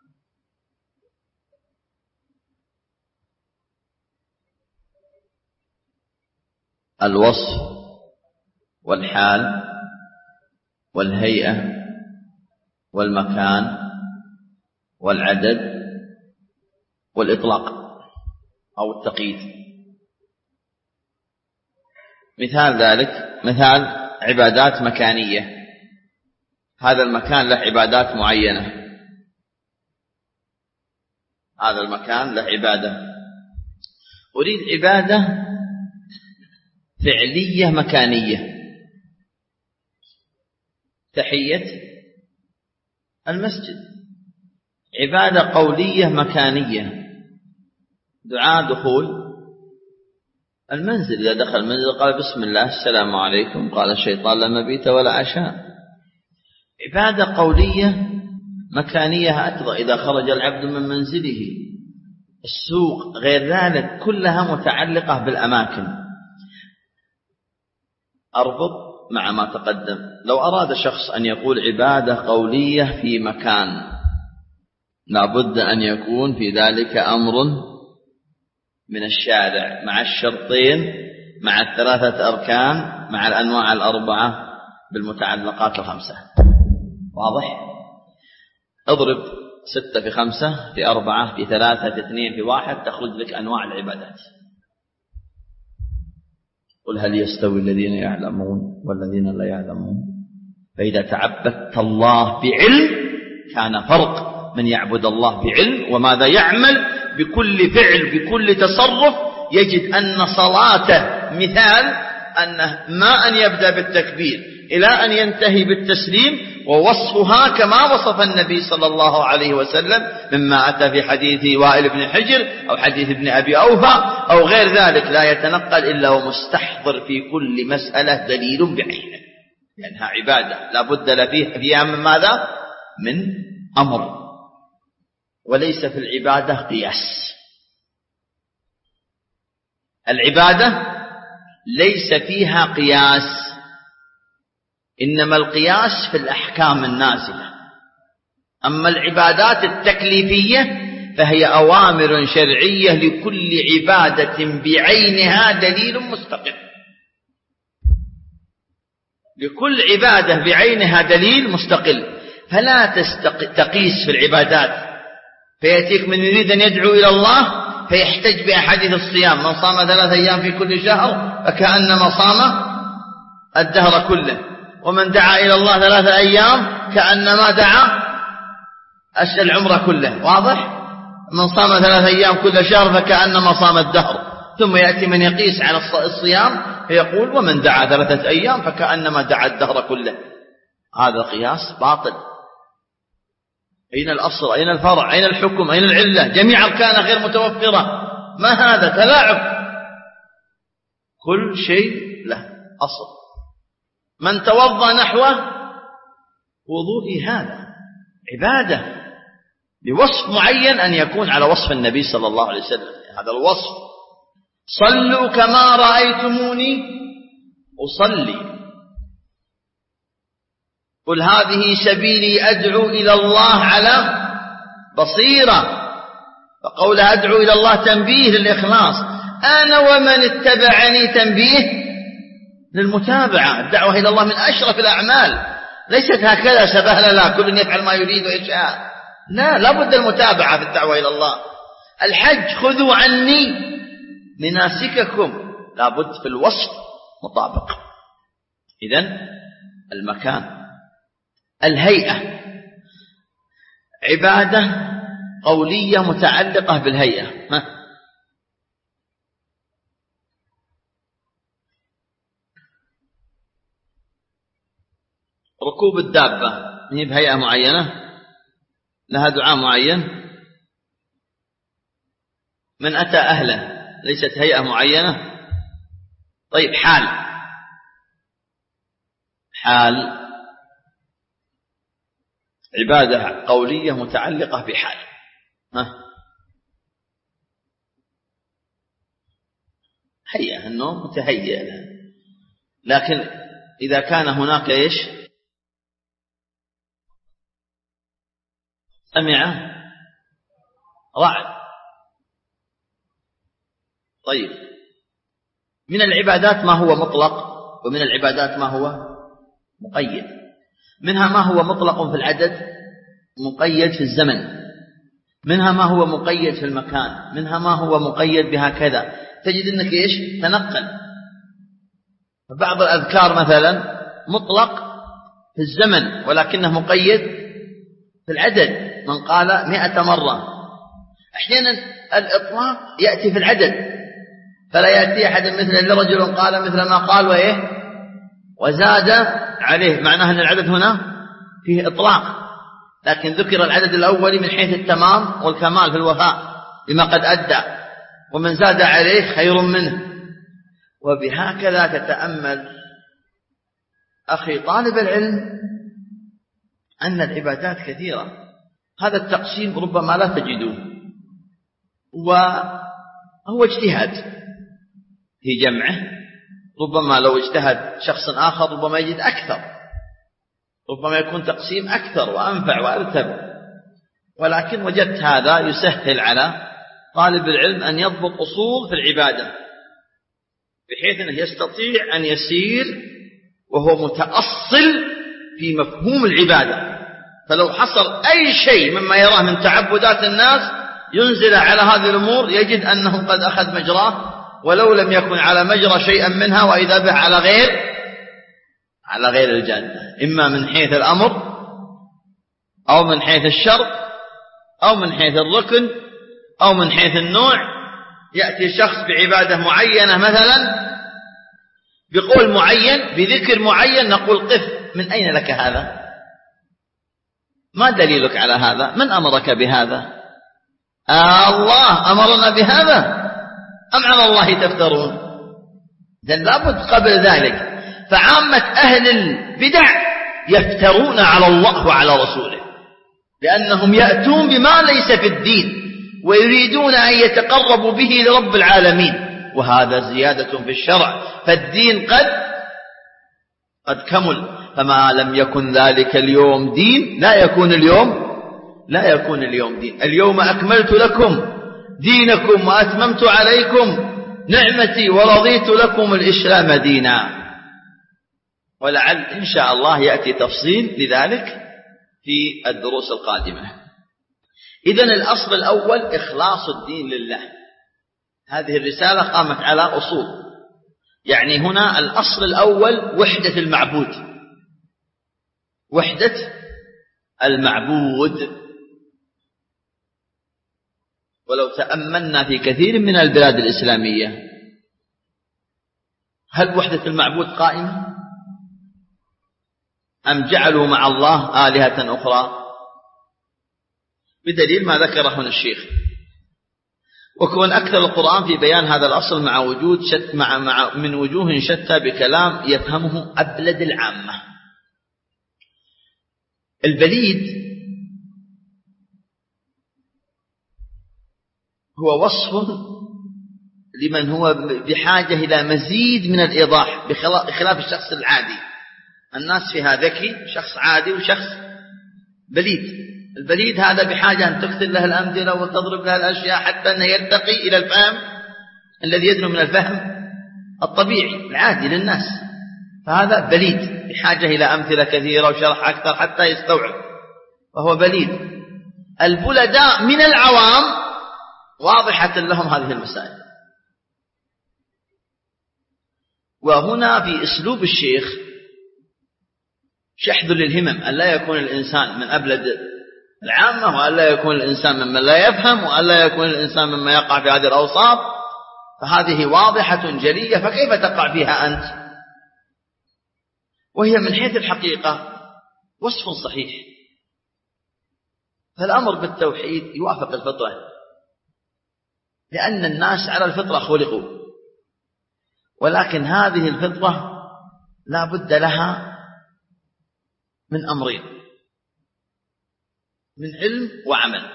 الوصف والحال والهيئة والمكان والعدد والإطلاق أو التقييد. مثال ذلك مثال عبادات مكانية. هذا المكان له عبادات معينة. هذا المكان له عبادة. أريد عبادة فعلية مكانية. تحية المسجد. عبادة قولية مكانية. دعاء دخول المنزل. إذا دخل المنزل قال بسم الله السلام عليكم، قال الشيطان لا مبيت ولا عشاء. عبادة قولية مكانية أيضا. إذا خرج العبد من منزله، السوق، غير ذلك، كلها متعلقة بالأماكن. أربط مع ما تقدم. لو أراد شخص أن يقول عبادة قولية في مكان، لابد أن يكون في ذلك أمر من الشارع مع الشرطين مع الثلاثة أركان مع الأنواع الأربعة بالمتعلقات الخمسة. واضح؟ اضرب ستة في خمسة في أربعة في ثلاثة في اثنين في واحد تخرج لك أنواع العبادات. قل هل يستوي الذين يعلمون والذين لا يعلمون فإذا تعبدت الله بعلم كان فرق من يعبد الله بعلم وماذا يعمل بكل فعل بكل تصرف يجد أن صلاته مثال أنه ما أن يبدأ بالتكبير إلى أن ينتهي بالتسليم ووصفها كما وصف النبي صلى الله عليه وسلم مما أتى في حديث وائل بن حجر أو حديث ابن أبي أوفى أو غير ذلك لا يتنقل إلا ومستحضر في كل مسألة دليل بعينه لأنها عبادة لا بد فيها من ماذا؟ من أمر وليس في العبادة قياس. العبادة ليس فيها قياس إنما القياس في الأحكام النازلة. أما العبادات التكليفية فهي أوامر شرعية لكل عبادة بعينها دليل مستقل. لكل عبادة بعينها دليل مستقل فلا تقيس في العبادات فيأتيك من يريد أن يدعو إلى الله فيحتج بأحاديث الصيام من صام ثلاثة أيام في كل شهر فكأنما صام الدهر كله ومن دعا إلى الله ثلاثة أيام كأنما دعا العمر كله. واضح؟ من صام ثلاثة أيام كل شهر فكأنما صام الدهر. ثم يأتي من يقيس على الصيام فيقول ومن دعا ثلاثة أيام فكأنما دعا الدهر كله. هذا قياس باطل. أين الأصل؟ أين الفرع؟ أين الحكم؟ أين العلة؟ جميع أركانها غير متوفرة. ما هذا؟ تلاعب. كل شيء له أصل. من توضأ نحوه وضوء هذا عبادة بوصف معين أن يكون على وصف النبي صلى الله عليه وسلم. هذا الوصف صلوا كما رأيتموني أصلي. قل هذه سبيلي أدعو إلى الله على بصيرة. فقول أدعو إلى الله تنبيه للإخلاص. أنا ومن اتبعني تنبيه للمتابعة. الدعوة إلى الله من أشرف الأعمال ليست هكذا سبهلة لا كل يفعل ما يريد ويشاء. لا لابد المتابعة في الدعوة إلى الله. الحج خذوا عني مناسككم لابد في الوصف مطابق. إذن المكان الهيئة عبادة قولية متعلقة بالهيئة. ها؟ ركوب الدابة هي بهيئة معينة لها دعاء معين. من أتى أهله ليست هيئة معينة. طيب حال حال عبادة قولية متعلقة بحال. ها؟ هيئة أنه متهيئ لها. لكن إذا كان هناك إيش سمع رعد. طيب من العبادات ما هو مطلق ومن العبادات ما هو مقيد. منها ما هو مطلق في العدد مقيد في الزمن. منها ما هو مقيد في المكان. منها ما هو مقيد بهكذا. تجد أنك إيش تنقل. بعض الأذكار مثلا مطلق في الزمن ولكنه مقيد في العدد. من قال مئة مرة. أحيانا الإطلاق يأتي في العدد فلا يأتي أحد مثل لرجل قال مثل ما قال وإيه وزاد عليه. معناه أن العدد هنا فيه إطلاق لكن ذكر العدد الأول من حيث التمام والكمال في الوفاء بما قد أدى ومن زاد عليه خير منه. وبهكذا تتأمل أخي طالب العلم أن العبادات كثيرة. هذا التقسيم ربما لا تجدوه وهو اجتهاد في جمعه. ربما لو اجتهد شخص آخر ربما يجد أكثر. ربما يكون تقسيم أكثر وأنفع وأرتب. ولكن وجدت هذا يسهل على طالب العلم أن يضبط أصول في العبادة بحيث أنه يستطيع أن يسير وهو متأصل في مفهوم العبادة. فلو حصل أي شيء مما يراه من تعبدات الناس ينزل على هذه الأمور يجد أنه قد أخذ مجراه، ولو لم يكن على مجرى شيئا منها، وإذا به على غير على غير الجادة، إما من حيث الأمر أو من حيث الشرط أو من حيث الركن أو من حيث النوع. يأتي شخص بعبادة معينة مثلا بقول معين بذكر معين، نقول قف، من أين لك هذا؟ ما دليلك على هذا؟ من أمرك بهذا؟ آه الله أمرنا بهذا أم على الله تفترون؟ إذن لابد قبل ذلك. فعامة أهل البدع يفترون على الله وعلى رسوله، لأنهم يأتون بما ليس في الدين ويريدون أن يتقربوا به لرب العالمين، وهذا زيادة في الشرع. فالدين قد قد كمل، فما لم يكن ذلك اليوم دين لا يكون اليوم لا يكون اليوم دين. اليوم أكملت لكم دينكم وأتممت عليكم نعمتي ورضيت لكم الإسلام دينا. ولعل إن شاء الله يأتي تفصيل لذلك في الدروس القادمة. إذن الأصل الأول إخلاص الدين لله. هذه الرسالة قامت على أصول، يعني هنا الأصل الأول وحدة المعبود، وحدة المعبود. ولو تأملنا في كثير من البلاد الإسلامية، هل وحدة المعبود قائمة أم جعلوا مع الله آلهة أخرى؟ بدليل ما ذكره هنا الشيخ. وكون أكثر القرآن في بيان هذا الأصل مع وجود شت مع مع من وجوه شتى بكلام يفهمه أبلد العامة. البليد هو وصف لمن هو بحاجة إلى مزيد من الإيضاح بخلاف الشخص العادي. الناس فيها ذكي، شخص عادي وشخص بليد. البليد هذا بحاجة أن تكثر له الأمثلة وتضرب له الأشياء حتى أنه يرتقي إلى الفهم الذي يدنو من الفهم الطبيعي العادي للناس. فهذا بليد بحاجة إلى أمثلة كثيرة وشرح أكثر حتى يستوعب، وهو بليد. البلداء من العوام واضحة لهم هذه المسائل. وهنا في أسلوب الشيخ شحذ للهمم، أن لا يكون الإنسان من أبلد العامة، وأن لا يكون الإنسان ممن لا يفهم، وأن لا يكون الإنسان مما يقع في هذه الأوصاف. فهذه واضحة جلية، فكيف تقع فيها أنت؟ وهي من حيث الحقيقة وصف صحيح. فالأمر بالتوحيد يوافق الفطرة، لأن الناس على الفطرة خلقوا، ولكن هذه الفطرة لا بد لها من أمرين، من علم وعمل.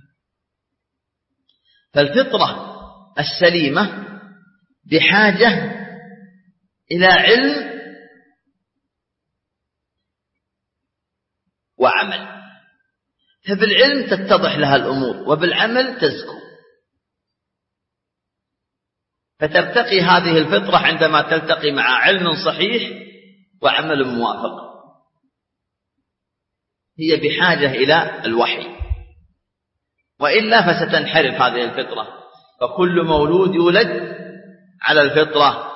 فالفطرة السليمة بحاجة إلى علم وعمل، فبالعلم تتضح لها الأمور وبالعمل تزكو. فترتقي هذه الفطرة عندما تلتقي مع علم صحيح وعمل موافق. هي بحاجة إلى الوحي، وإلا فستنحرف هذه الفطرة. فكل مولود يولد على الفطرة،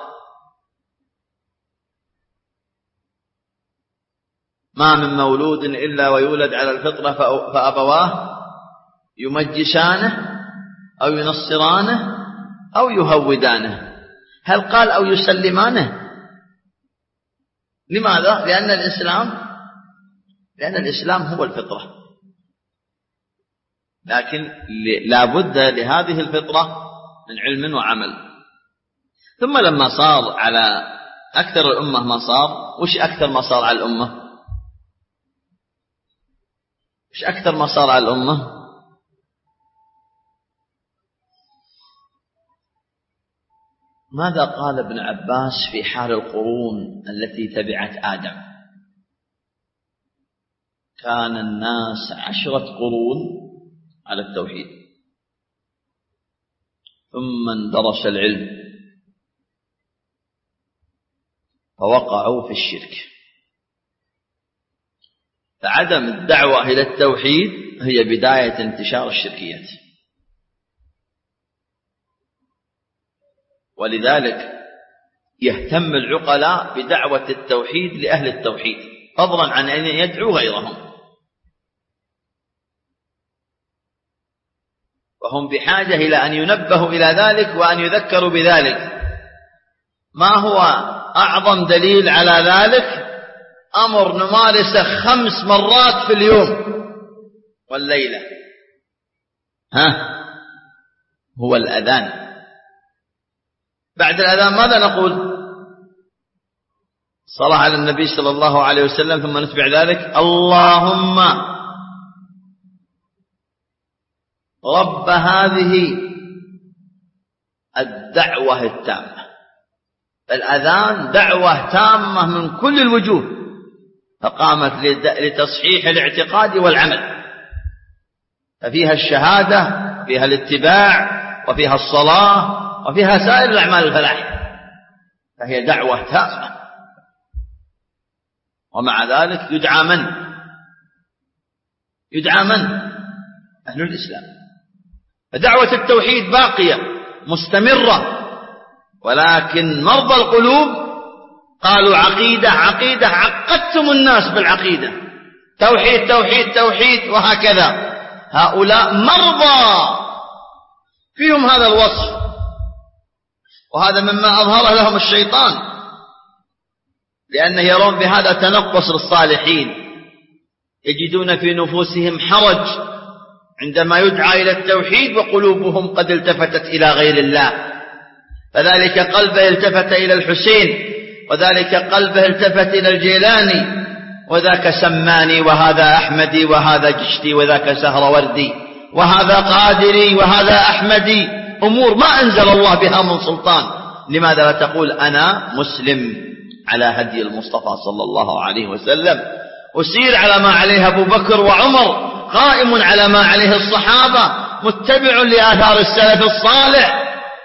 ما من مولود إلا ويولد على الفطرة فأبواه يمجسانه أو ينصرانه أو يهودانه. هل قال أو يسلمانه؟ لماذا؟ لأن الإسلام لأن الإسلام هو الفطرة، لكن لا بد لهذه الفطرة من علم وعمل. ثم لما صار على أكثر الأمة ما صار، وش أكثر ما صار على الأمة؟ وش أكثر ما صار على الأمة؟ ماذا قال ابن عباس في حال القرون التي تبعت آدم؟ كان الناس عشرة قرون على التوحيد، ثم اندرس العلم فوقعوا في الشرك. فعدم الدعوة إلى التوحيد هي بداية انتشار الشركيات. ولذلك يهتم العقلاء بدعوة التوحيد لأهل التوحيد فضلا عن أن يدعو غيرهم، وهم بحاجة إلى أن ينبهوا إلى ذلك وأن يذكروا بذلك. ما هو أعظم دليل على ذلك؟ أمر نمارسه خمس مرات في اليوم والليلة، ها هو الأذان. بعد الأذان ماذا نقول؟ صلاة على النبي صلى الله عليه وسلم، ثم نتبع ذلك اللهم رب هذه الدعوة التامة. الأذان دعوة تامة من كل الوجوه، فقامت لتصحيح الاعتقاد والعمل، ففيها الشهادة، فيها الاتباع، وفيها الصلاة، وفيها سائر الأعمال الفلاح، فهي دعوة تامة. ومع ذلك يدعى من؟ يدعى من؟ أهل الإسلام. فدعوة التوحيد باقية مستمرة، ولكن مرضى القلوب قالوا عقيدة عقيدة، عقدتم الناس بالعقيدة، توحيد توحيد توحيد وهكذا. هؤلاء مرضى فيهم هذا الوصف، وهذا مما أظهر لهم الشيطان، لأنه يرون بهذا تنقص للصالحين، يجدون في نفوسهم حرج عندما يدعى إلى التوحيد وقلوبهم قد التفتت إلى غير الله. فذلك قلبه التفت إلى الحسين، وذلك قلبه التفت إلى الجيلاني، وذاك سماني، وهذا أحمدي، وهذا جشتي، وذاك سهروردي، وهذا قادري، وهذا أحمدي، أمور ما أنزل الله بها من سلطان. لماذا لا تقول أنا مسلم على هدي المصطفى صلى الله عليه وسلم، أسير على ما عليه أبو بكر وعمر، قائم على ما عليه الصحابة، متبع لآثار السلف الصالح.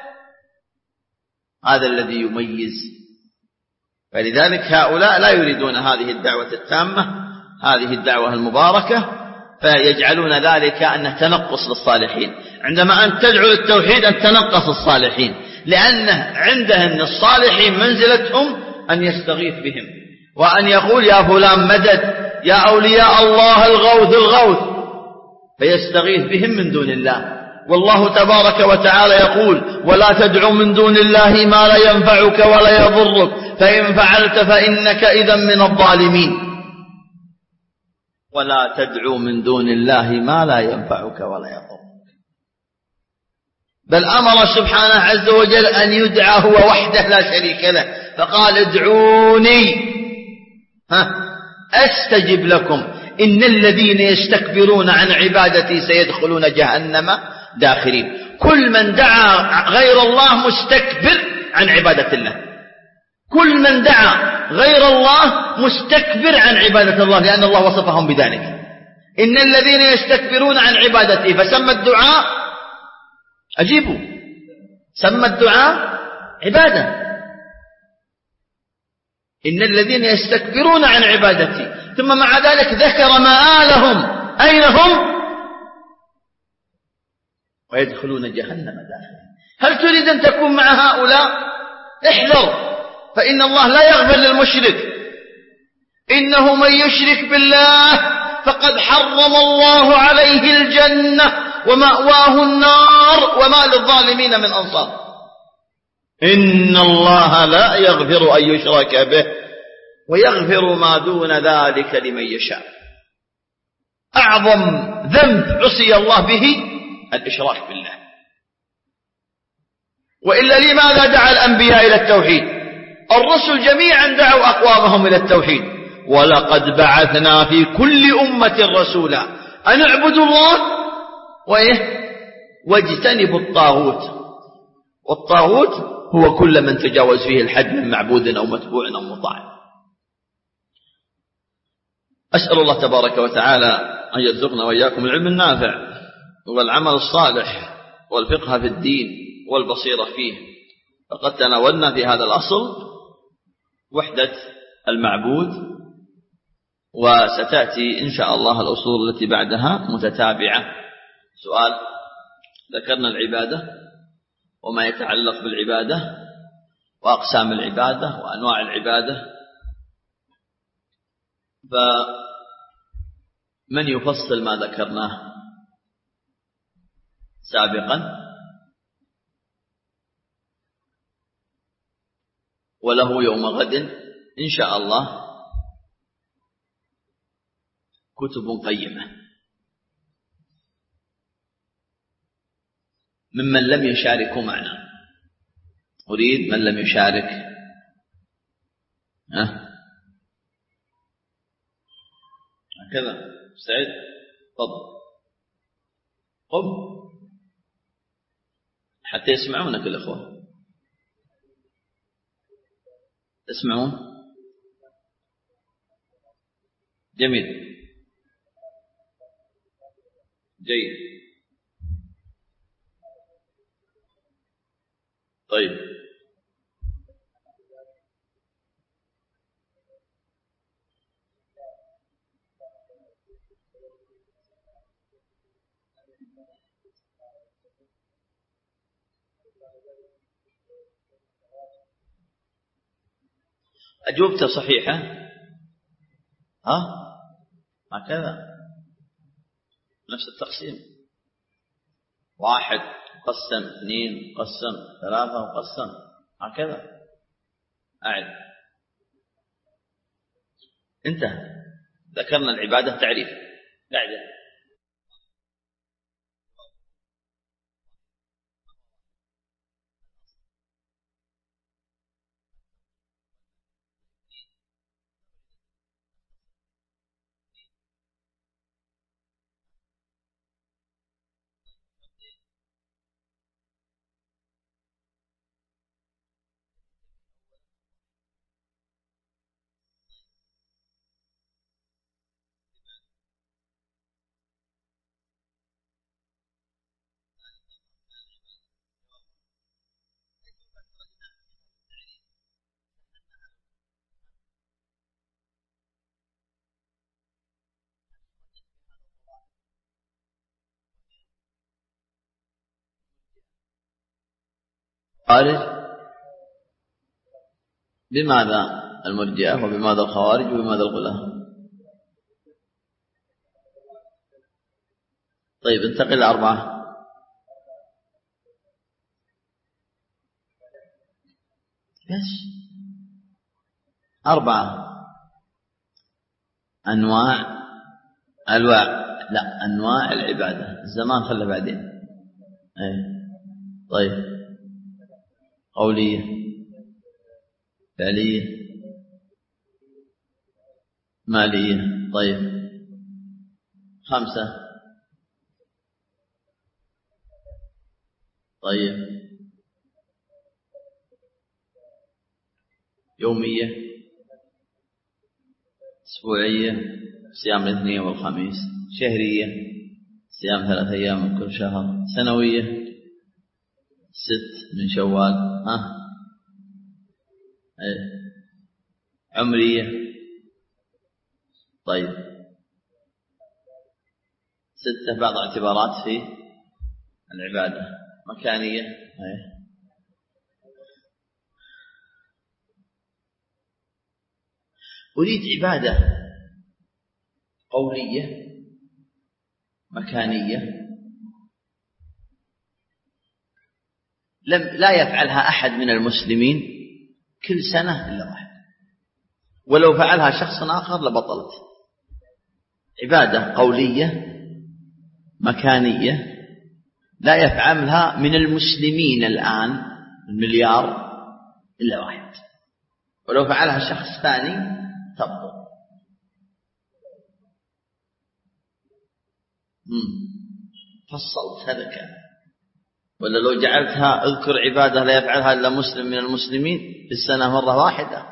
هذا الذي يميز. فلذلك هؤلاء لا يريدون هذه الدعوة التامة، هذه الدعوة المباركة، فيجعلون ذلك أنه تنقص للصالحين. عندما أن تدعو للتوحيد أن تنقص الصالحين، لأنه عندهم الصالحين منزلتهم أن يستغيث بهم، وأن يقول يا فلان مدد، يا أولياء الله الغوث الغوث، فيستغيث بهم من دون الله. والله تبارك وتعالى يقول ولا تدعو من دون الله ما لا ينفعك ولا يضرك، فإن فعلت فإنك إذا من الظالمين. ولا تدعو من دون الله ما لا ينفعك ولا يضرك، بل أمر سبحانه عز وجل أن يدعى هو وحده لا شريك له، فقال ادعوني ها أستجب لكم إن الذين يستكبرون عن عبادتي سيدخلون جهنم داخرين. كل من دعا غير الله مستكبر عن عبادة الله، كل من دعا غير الله مستكبر عن عبادة الله، لأن الله وصفهم بذلك. إن الذين يستكبرون عن عبادتي، فسمى الدعاء، أجيبوا، سمى الدعاء عبادة. إن الذين يستكبرون عن عبادتي، ثم مع ذلك ذكر مآلهم أين هم؟ ويدخلون جهنم داخلين. هل تريد أن تكون مع هؤلاء؟ احذر، فإن الله لا يغفر للمشرك. إنه من يشرك بالله فقد حرم الله عليه الجنة ومأواه النار وما للظالمين من أنصار. إن الله لا يغفر أن يشرك به ويغفر ما دون ذلك لمن يشاء. أعظم ذنب عصي الله به الإشراك بالله. وإلا لماذا دعا الأنبياء إلى التوحيد؟ الرسل جميعا دعوا أقوامهم إلى التوحيد. ولقد بعثنا في كل أمة رسولا أن اعبدوا الله وإيه؟ واجتنبوا الطاغوت. والطاغوت هو كل من تجاوز فيه الحد من معبود أو متبوع أو مطاع. أسأل الله تبارك وتعالى أن يرزقنا وإياكم العلم النافع والعمل الصالح والفقه في الدين والبصيرة فيه. فقد تناولنا في هذا الأصل وحدة المعبود، وستأتي إن شاء الله الأصول التي بعدها متتابعة. سؤال: ذكرنا العبادة وما يتعلق بالعبادة وأقسام العبادة وأنواع العبادة، فمن يفصل ما ذكرناه سابقا؟ وله يوم غد إن شاء الله كتب قيمة. ممن لم يشاركوا معنا، أريد من لم يشارك. ها هكذا سعيد، تفضل قم حتى يسمعونك الأخوة. تسمعون؟ جميل، جيد. طيب، أجوبته صحيحة. ها هكذا نفس التقسيم، واحد قسم، اثنين قسم، ثلاثة وقسم، هكذا. أعد. انتهى. ذكرنا العبادة تعريف. بعده خارج. بماذا المرجئة وبماذا الخوارج وبماذا الغلاة؟ طيب انتقل لأربعة. بس أربعة أنواع أنواع لا أنواع العبادة. الزمان خلى بعدين. أي. طيب، قولية، فعلية، مالية. طيب، خمسة. طيب، يومية، أسبوعية، صيام الاثنين والخميس، شهرية، صيام ثلاثة أيام من كل شهر، سنوية، ست من شوال. ها ايه. عمرية. طيب، ستة بعض اعتبارات في العبادة. مكانية. ايه. أريد عبادة قولية مكانية لم لا يفعلها أحد من المسلمين كل سنة إلا واحد، ولو فعلها شخص آخر لبطلت. عبادة قولية مكانية لا يفعلها من المسلمين الآن المليار إلا واحد، ولو فعلها شخص ثاني تبطل. فصلت هذا كان. ولا لو جعلتها اذكر عبادة لا يفعلها إلا مسلم من المسلمين في السنة مرة واحدة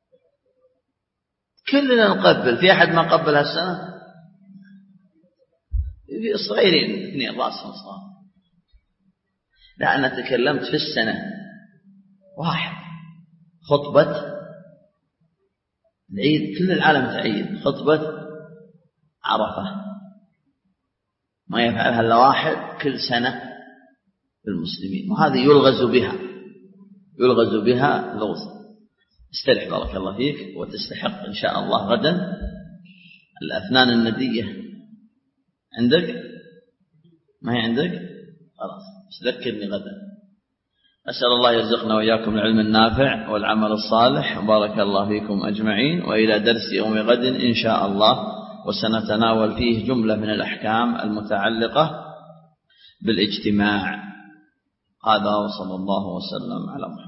كلنا نقبل. في أحد ما قبل هالسنة؟ في صغيرين اثنين راسهم صغار. لا، أنا تكلمت في السنة واحد خطبة العيد، كل العالم تعيد خطبة عرفة، ما يفعلها إلا واحد كل سنة للمسلمين، وهذه يلغز بها يلغز بها لغز. استرح بارك الله فيك، وتستحق إن شاء الله غدا الأفنان الندية. عندك؟ ما هي عندك؟ خلاص تذكرني غدا. أسأل الله يرزقنا وإياكم العلم النافع والعمل الصالح، وبارك الله فيكم أجمعين، وإلى درس يوم غد إن شاء الله، وسنتناول فيه جملة من الأحكام المتعلقة بالاجتماع. هذا وصلى الله وسلم على محمد.